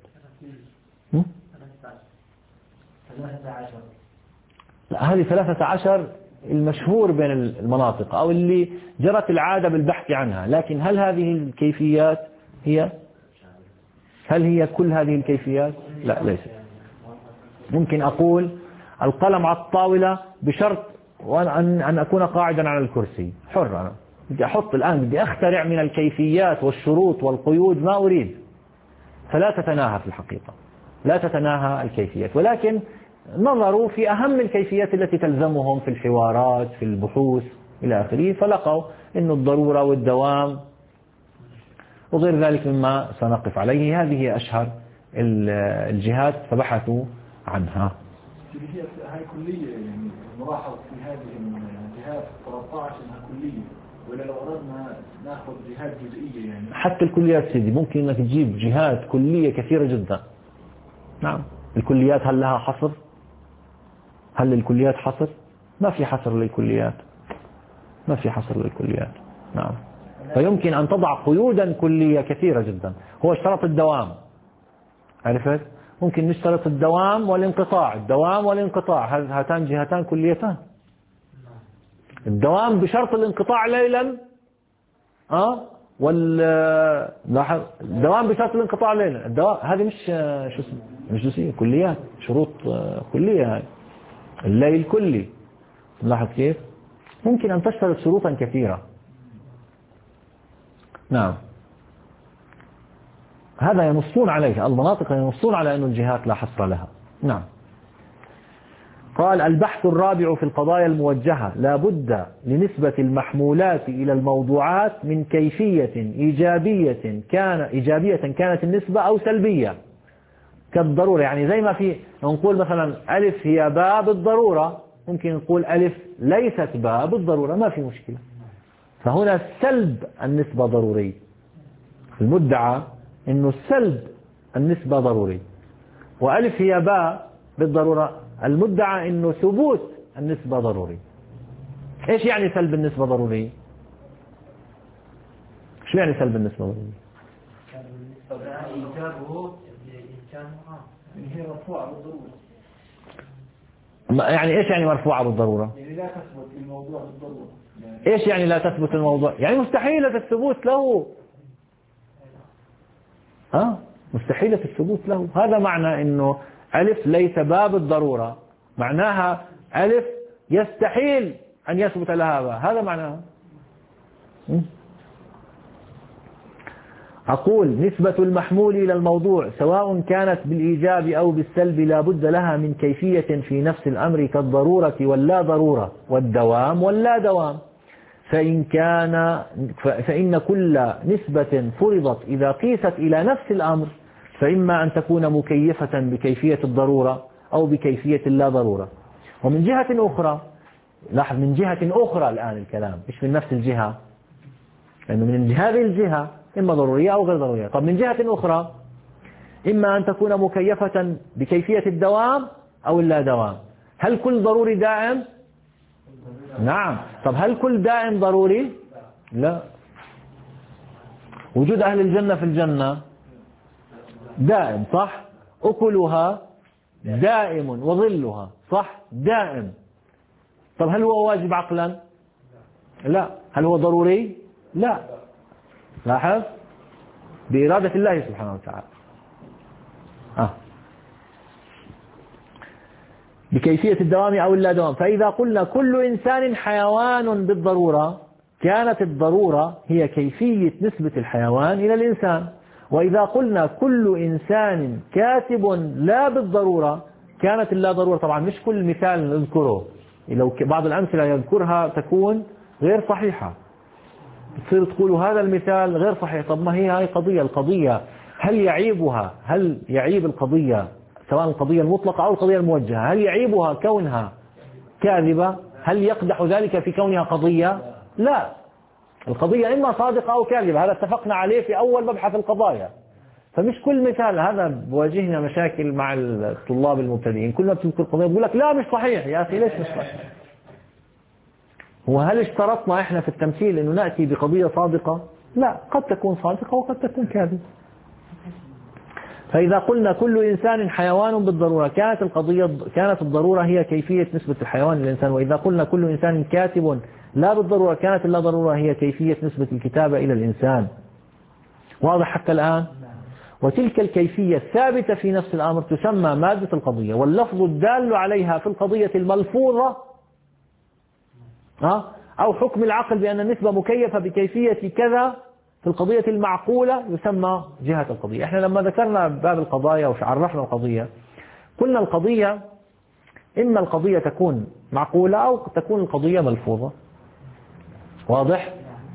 ثلاثة عشر. لا، هذه ثلاثة عشر المشهور بين المناطق أو اللي جرت العادة بالبحث عنها. لكن هل هذه الكيفيات هي هل هي كل هذه الكيفيات؟ لا، ليست. ممكن أقول القلم على الطاولة بشرط وأن أن أكون قاعدا على الكرسي حر. أنا بدي أحط الآن بدي أخترع من الكيفيات والشروط والقيود ما أريد. فلا تتناهى في الحقيقة، لا تتناهى الكيفيات، ولكن نظروا في أهم الكيفيات التي تلزمهم في الحوارات في البحوث إلى آخره، فلقوا أن الضرورة والدوام وغير ذلك مما سنقف عليه هذه هي أشهر الجهات فبحثوا عنها. هاي كلية، يعني نلاحظ في هذه الجهات ثلاثة عشر انها كلية، ولا لو أردنا ناخذ جهات جزئية يعني حتى الكليات سيدي ممكن انك تجيب جهات كلية كثيرة جدا. نعم. الكليات هل لها حصر؟ هل للكليات حصر؟ ما في حصر للكليات، ما في حصر للكليات. نعم. فيمكن أن تضع قيودا كلية كثيرة جدا. هو اشترط الدوام، عرفت؟ ممكن نشترط الدوام والانقطاع، الدوام والانقطاع هاتان جهتان كليتان. الدوام بشرط الانقطاع ليلا، أه؟ والدوام بشرط الانقطاع الليل، الدوام هذه مش شو اسمه مش جزئية، كليات، شروط كلية هاي. الليل كلي، لاحظ كيف ممكن أن تشترط شروطا كثيرة. نعم، هذا ينصون عليه، المناطق ينصون على أن الجهات لا حصر لها. نعم. قال البحث الرابع في القضايا الموجهة: لا بد لنسبة المحمولات إلى الموضوعات من كيفية إيجابية كان إيجابية كانت النسبة أو سلبية كالضرورة. يعني زي ما في نقول مثلا ألف هي باء بالضرورة، ممكن نقول ألف ليست باء بالضرورة، ما في مشكلة. فهنا سلب النسبة ضروري، المدعى إنه سلب النسبة ضروري، وألف هي باء بالضرورة المدعى إنه ثبوت النسبة ضروري. إيش يعني سلب النسبة ضروري؟ شو يعني سلب النسبة ضروري؟ يعني إيش يعني مرفوعة بالضرورة؟ يعني لا تثبت الموضوع بالضرورة. إيش يعني لا تثبت الموضوع؟ يعني مستحيلة الثبوت له. ها؟ مستحيلة الثبوت له. هذا معنى إنه ألف ليس باء بالضرورة، معناها ألف يستحيل أن يثبت لها باء، هذا معناها. أقول نسبة المحمول إلى الموضوع سواء كانت بالإيجاب أو بالسلب لا بد لها من كيفية في نفس الأمر كالضرورة واللا ضرورة والدوام واللا دوام. فإن كان فإن كل نسبة فرضت إذا قيست إلى نفس الأمر فإما أن تكون مكيفة بكيفية الضرورة أو بكيفية اللا ضرورة. ومن جهة أخرى، لاحظ من جهة أخرى الآن الكلام مش من نفس الجهة، لأنه من هذه الجهة إما ضرورية أو غير ضرورية. طب من جهة أخرى إما أن تكون مكيفة بكيفية الدوام أو اللا دوام. هل كل ضروري دائم؟ نعم. طب هل كل دائم ضروري؟ لا. وجود أهل الجنة في الجنة دائم، صح؟ أكلها دائم وظلها، صح؟ دائم. طب هل هو واجب عقلا؟ لا. هل هو ضروري؟ لا. لاحظ بإرادة الله سبحانه وتعالى. آه. بكيفية الدوام أو اللا دوام. فإذا قلنا كل إنسان حيوان بالضرورة كانت الضرورة هي كيفية نسبة الحيوان إلى الإنسان. وإذا قلنا كل إنسان كاتب لا بالضرورة كانت اللا ضرورة. طبعا مش كل مثال نذكره، لو بعض الأمثلة يذكرها تكون غير صحيحة، تصير تقولوا هذا المثال غير صحيح. طب ما هي هاي قضية، القضية هل يعيبها هل يعيب القضية سواء القضية المطلقة أو القضية الموجهة، هل يعيبها كونها كاذبة؟ هل يقدح ذلك في كونها قضية؟ لا. القضية إما صادقة أو كاذبة، هذا اتفقنا عليه في أول مبحث القضايا. فمش كل مثال، هذا بواجهنا مشاكل مع الطلاب المبتدئين، كل ما بتذكر قضية بقول لك لا مش صحيح. يا أخي ليش مش صحيح؟ وهل اشترطنا إحنا في التمثيل إنه نأتي بقضية صادقة؟ لا، قد تكون صادقة وقد تكون كاذبة. فإذا قلنا كل إنسان حيوان بالضرورة كانت القضية كانت الضرورة هي كيفية نسبة الحيوان للإنسان. وإذا قلنا كل إنسان كاتب لا بالضرورة كانت اللا ضرورة هي كيفية نسبة الكتابة إلى الإنسان. واضح حتى الآن؟ وتلك الكيفية الثابتة في نفس الأمر تسمى مادة القضية، واللفظ الدال عليها في القضية الملفوظة أو حكم العقل بأن النسبة مكيفة بكيفية كذا في القضية المعقولة يسمى جهة القضية. احنا لما ذكرنا باب القضايا وعرفنا القضية قلنا القضية إما القضية تكون معقولة أو تكون القضية ملفوظة. واضح؟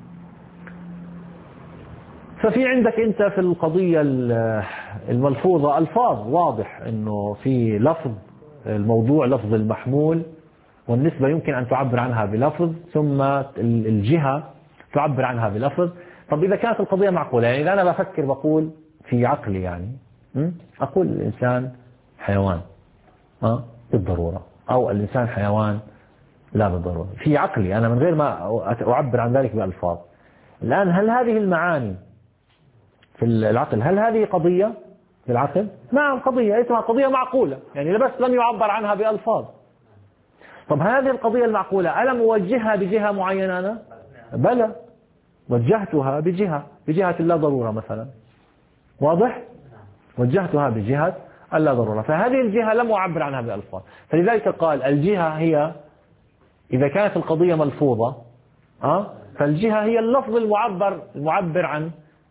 ففي عندك أنت في القضية الملفوظة ألفاظ، واضح أنه في لفظ الموضوع لفظ المحمول، والنسبة يمكن أن تعبر عنها بلفظ، ثم الجهة تعبر عنها بلفظ. طب إذا كانت القضية معقولة، يعني إذا أنا بفكر بقول في عقلي يعني أقول الإنسان حيوان أه؟ بالضرورة، أو الإنسان حيوان لا بالضرورة في عقلي أنا من غير ما أعبر عن ذلك بألفاظ. الآن هل هذه المعاني في العقل هل هذه قضية في العقل؟ نعم قضية، اسمها قضية معقولة، يعني بس لم يعبر عنها بألفاظ. طب هذه القضية المعقولة ألم أوجهها بجهة معينة أنا؟ بلى. وجهتها بجهة بجهة اللا ضرورة مثلا، واضح؟ وجهتها بجهة اللا ضرورة، فهذه الجهة لم أعبر عنها بألفاظ، فلذلك قال الجهة هي إذا كانت القضية ملفوظة أه؟ فالجهة هي اللفظ المعبر المعبر عن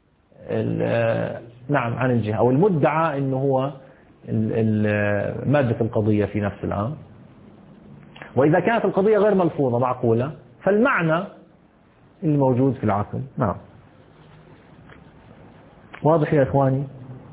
نعم عن الجهة، أو المدعى إنه هو مادة القضية في نفس الأمر. وإذا كانت القضية غير ملفوظة معقولة فالمعنى الموجود في العقل. نعم واضح يا إخواني؟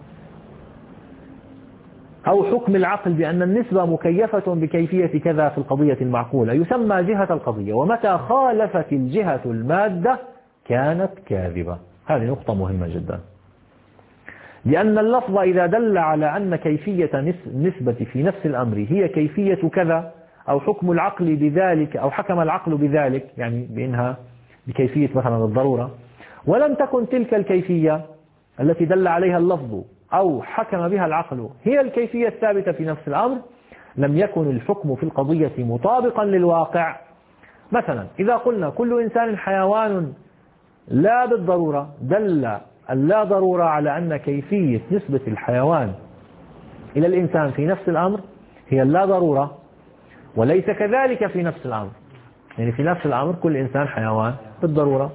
أو حكم العقل بأن النسبة مكيفة بكيفية كذا في القضية المعقولة يسمى جهة القضية، ومتى خالفت الجهة المادة كانت كاذبة. هذه نقطة مهمة جدا، لأن اللفظ إذا دل على أن كيفية النسبة في نفس الأمر هي كيفية كذا، أو حكم العقل بذلك، أو حكم العقل بذلك يعني بأنها بكيفية مثلا الضرورة، ولم تكن تلك الكيفية التي دل عليها اللفظ أو حكم بها العقل هي الكيفية الثابتة في نفس الأمر، لم يكن الحكم في القضية مطابقا للواقع. مثلا إذا قلنا كل إنسان حيوان لا بالضرورة، دل اللا ضرورة على أن كيفية نسبة الحيوان إلى الإنسان في نفس الأمر هي اللا ضرورة، وليس كذلك في نفس الأمر، يعني في نفس الأمر كل إنسان حيوان بالضرورة.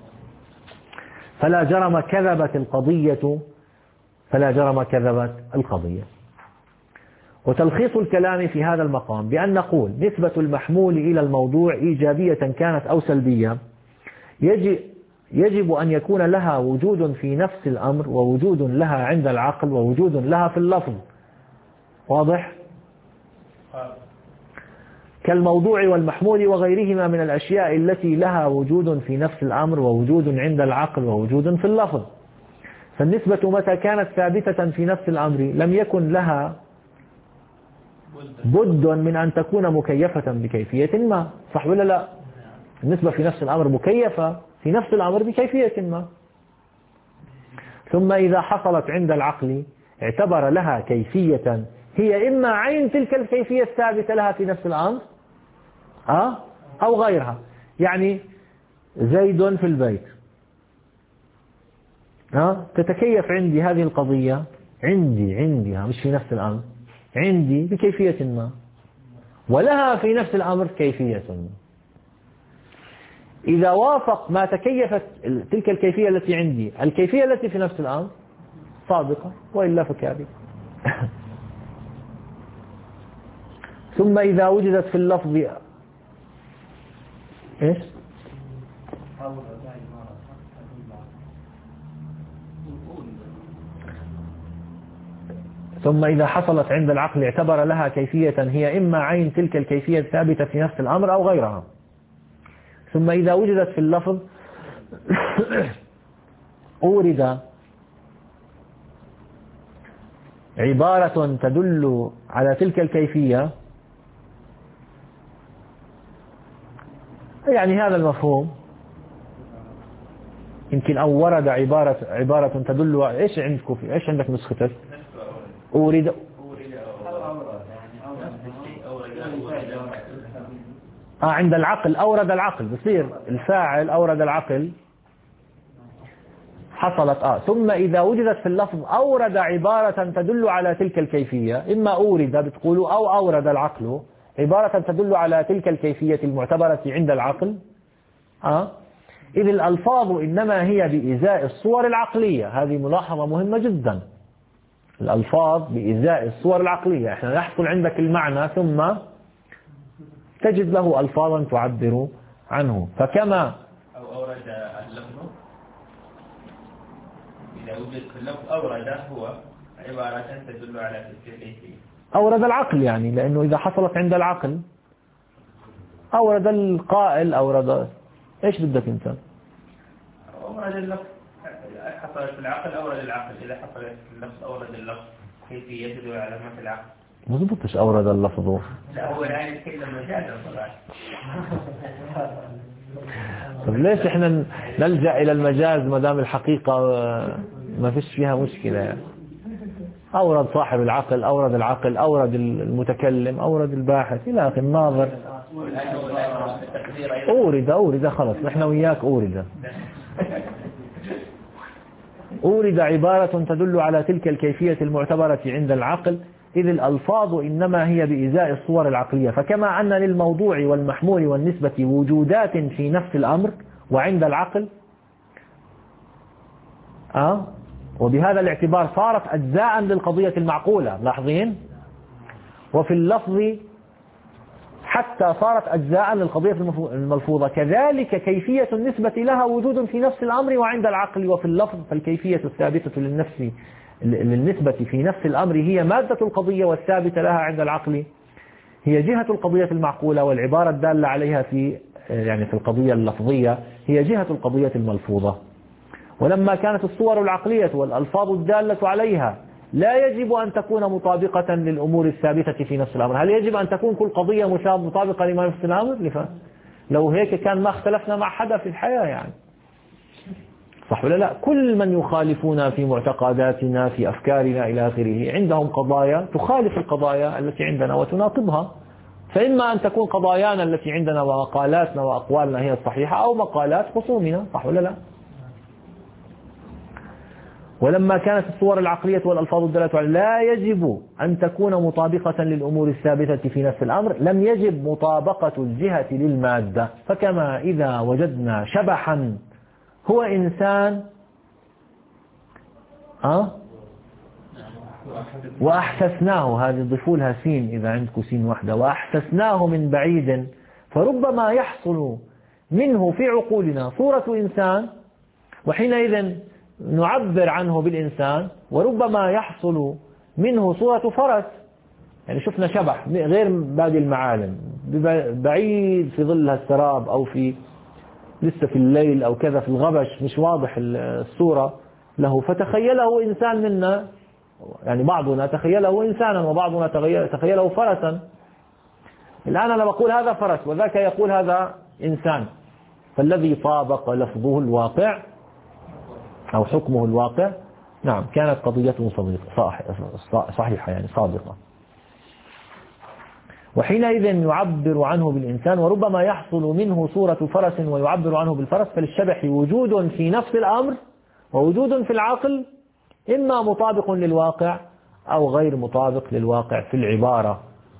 فلا جرم كذبت القضية فلا جرم كذبت القضية. وتلخيص الكلام في هذا المقام بأن نقول نسبة المحمول إلى الموضوع إيجابية كانت أو سلبية يجب يجب أن يكون لها وجود في نفس الأمر، ووجود لها عند العقل، ووجود لها في اللفظ. واضح؟ كالموضوع والمحمول وغيرهما من الأشياء التي لها وجود في نفس الأمر، ووجود عند العقل، ووجود في اللفظ. فالنسبة متى كانت ثابتة في نفس الأمر لم يكن لها بد من أن تكون مكيفة بكيفية ما، صح ولا لا؟ النسبة في نفس الأمر مكيفة في نفس الأمر بكيفية ما. ثم إذا حصلت عند العقل اعتبر لها كيفية هي إما عين تلك الكيفية الثابتة لها في نفس الأمر أه؟ أو غيرها. يعني زيد في البيت أه؟ تتكيف عندي هذه القضية عندي عندها مش في نفس الأمر، عندي بكيفية ما، ولها في نفس الأمر كيفية ما. إذا وافق ما تكيفت تلك الكيفية التي عندي الكيفية التي في نفس الأمر صادقة، وإلا فكاذبة. ثم إذا وجدت في اللفظ إيش؟ ثم إذا حصلت عند العقل اعتبر لها كيفية هي إما عين تلك الكيفية الثابتة في نفس الأمر أو غيرها. ثم إذا وجدت في اللفظ أورد عبارة تدل على تلك الكيفية، يعني هذا المفهوم يمكن أو ورد عبارة عبارة تدل على إيش عندكم في إيش عندك نسختك؟ أورد آه عند العقل أورد العقل بصير الفاعل أورد العقل حصلت آه ثم إذا وجدت في اللفظ أورد عبارة تدل على تلك الكيفية، إما أورد بتقولوا أو أورد العقل عبارة تدل على تلك الكيفية المعتبرة عند العقل آه إذ الألفاظ إنما هي بإزاء الصور العقلية. هذه ملاحظة مهمة جدا، الألفاظ بإزاء الصور العقلية. إحنا نحصل عندك المعنى ثم تجد له ألفاظا تعبر عنه. فكما أو أورد اللفظ إذا وجد في اللفظ أورد هو عبارة تدل على تلك الكيفية. أورد العقل يعني لأنه إذا حصلت عند العقل أورد القائل أورد إيش بدك أنت؟ أورد اللفظ حصلت في العقل أورد العقل، إذا حصلت في اللفظ أورد اللفظ كيفية تدل على ما في العقل. ما ضبطش أورد اللفظ. لا هو الآن يتكلم مجازا طبعا. طب ليش إحنا نلجأ إلى المجاز ما دام الحقيقة ما فيش فيها مشكلة يعني. أورد صاحب العقل أورد العقل أورد المتكلم أورد الباحث إلى آخر الناظر أورد أورد خلص نحن وياك أورد. أورد عبارة تدل على تلك الكيفية المعتبرة عند العقل، إذ الألفاظ إنما هي بإزاء الصور العقلية. فكما أن للموضوع والمحمول والنسبة وجودات في نفس الأمر وعند العقل أه؟ وبهذا الاعتبار صارت أجزاء للقضية المعقولة، لاحظين؟ وفي اللفظ حتى صارت أجزاء للقضية الملفوظة، كذلك كيفية النسبة لها وجود في نفس الأمر وعند العقل. وفي اللفظ فالكيفية الثابتة للنفس للنسبة في نفس الأمر هي مادة القضية، والثابتة لها عند العقل هي جهة القضية المعقولة، والعبارة الدالة عليها في يعني في القضية اللفظية هي جهة القضية الملفوظة. ولما كانت الصور العقلية والألفاظ الدالة عليها لا يجب أن تكون مطابقة للأمور الثابتة في نفس الأمر. هل يجب أن تكون كل قضية مطابقة لما نفس الأمر؟ لو هيك كان ما اختلفنا مع حدا في الحياة يعني، صح ولا لا؟ كل من يخالفون في معتقداتنا في أفكارنا إلى آخره عندهم قضايا تخالف القضايا التي عندنا وتناقضها. فإما أن تكون قضايانا التي عندنا ومقالاتنا وأقوالنا هي الصحيحة، أو مقالات خصومنا، صح ولا لا؟ ولما كانت الصور العقلية والألفاظ الدالة على لا يجب أن تكون مطابقة للأمور الثابتة في نفس الأمر، لم يجب مطابقة الجهة للمادة. فكما إذا وجدنا شبحا هو إنسان أه؟ وأحسسناه، هذه ضيفوا لها سين إذا عندكم سين واحدة، وأحسسناه من بعيد، فربما يحصل منه في عقولنا صورة إنسان، وحينئذ نعبر عنه بالإنسان، وربما يحصل منه صورة فرس. يعني شفنا شبح غير باقي المعالم، بعيد في ظل السراب أو في لسه في الليل أو كذا في الغبش، مش واضح الصورة له، فتخيله إنسان منا، يعني بعضنا تخيله إنسانا وبعضنا تخيله فرسا. الآن أنا بقول هذا فرس وذاك يقول هذا إنسان، فالذي طابق لفظه الواقع أو حكمه الواقع، نعم كانت قضيته صحيحة يعني صادقة. وحينئذ يعبر عنه بالإنسان، وربما يحصل منه صورة فرس ويعبر عنه بالفرس. فللشبح وجود في نفس الأمر ووجود في العقل، إما مطابق للواقع أو غير مطابق للواقع في العبارة.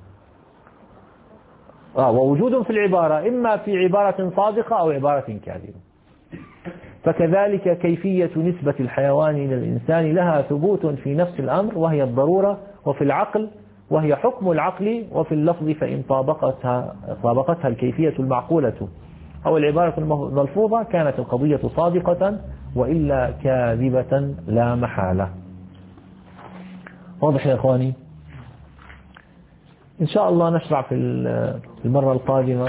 آه ووجود في العبارة إما في عبارة صادقة أو عبارة كاذبة. فكذلك كيفية نسبة الحيوان إلى الإنسان لها ثبوت في نفس الأمر وهي الضرورة، وفي العقل وهي حكم العقل، وفي اللفظ فإن طابقتها, طابقتها الكيفية المعقولة أو العبارة الملفوظة كانت القضية صادقة، وإلا كاذبة لا محالة. واضح يا إخواني؟ إن شاء الله نشرع في المرة القادمة.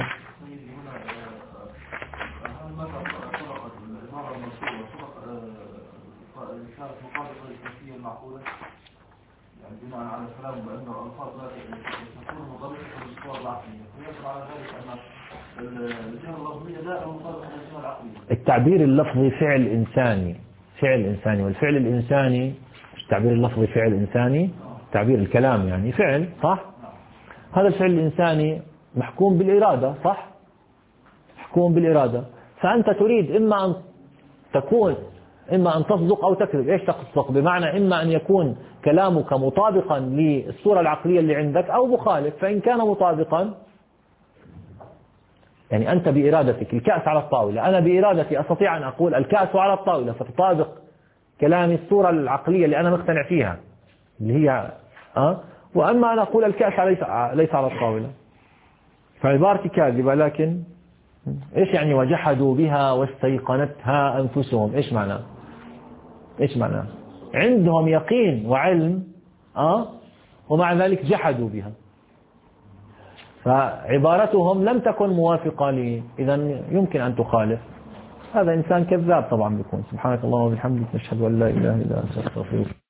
التعبير اللفظي فعل إنساني، فعل إنساني، والفعل الإنساني التعبير اللفظي فعل إنساني، تعبير الكلام يعني فعل، صح؟ هذا الفعل الإنساني محكوم بالإرادة، صح؟ محكوم بالإرادة. فأنت تريد إما أن تكون إما أن تصدق أو تكذب. إيش تصدق؟ بمعنى إما أن يكون كلامك مطابقا للصورة العقلية اللي عندك أو مخالف. فإن كان مطابقا يعني أنت بإرادتك الكأس على الطاولة، أنا بإرادتي أستطيع أن أقول الكأس على الطاولة، فتطابق كلامي الصورة العقلية اللي أنا مقتنع فيها اللي هي أه؟ وأما أن أقول الكأس ليس ليس على الطاولة فعبارتي كاذبة. لكن إيش يعني وجحدوا بها واستيقنتها أنفسهم؟ إيش معنى؟ إيش معنى؟ عندهم يقين وعلم أه؟ ومع ذلك جحدوا بها، فعبارتهم لم تكن موافقة لي، إذن يمكن أن تخالف. هذا إنسان كذاب طبعا بيكون. سبحانك اللهم وبحمدك نشهد أن لا إله إلا أنت نستغفرك.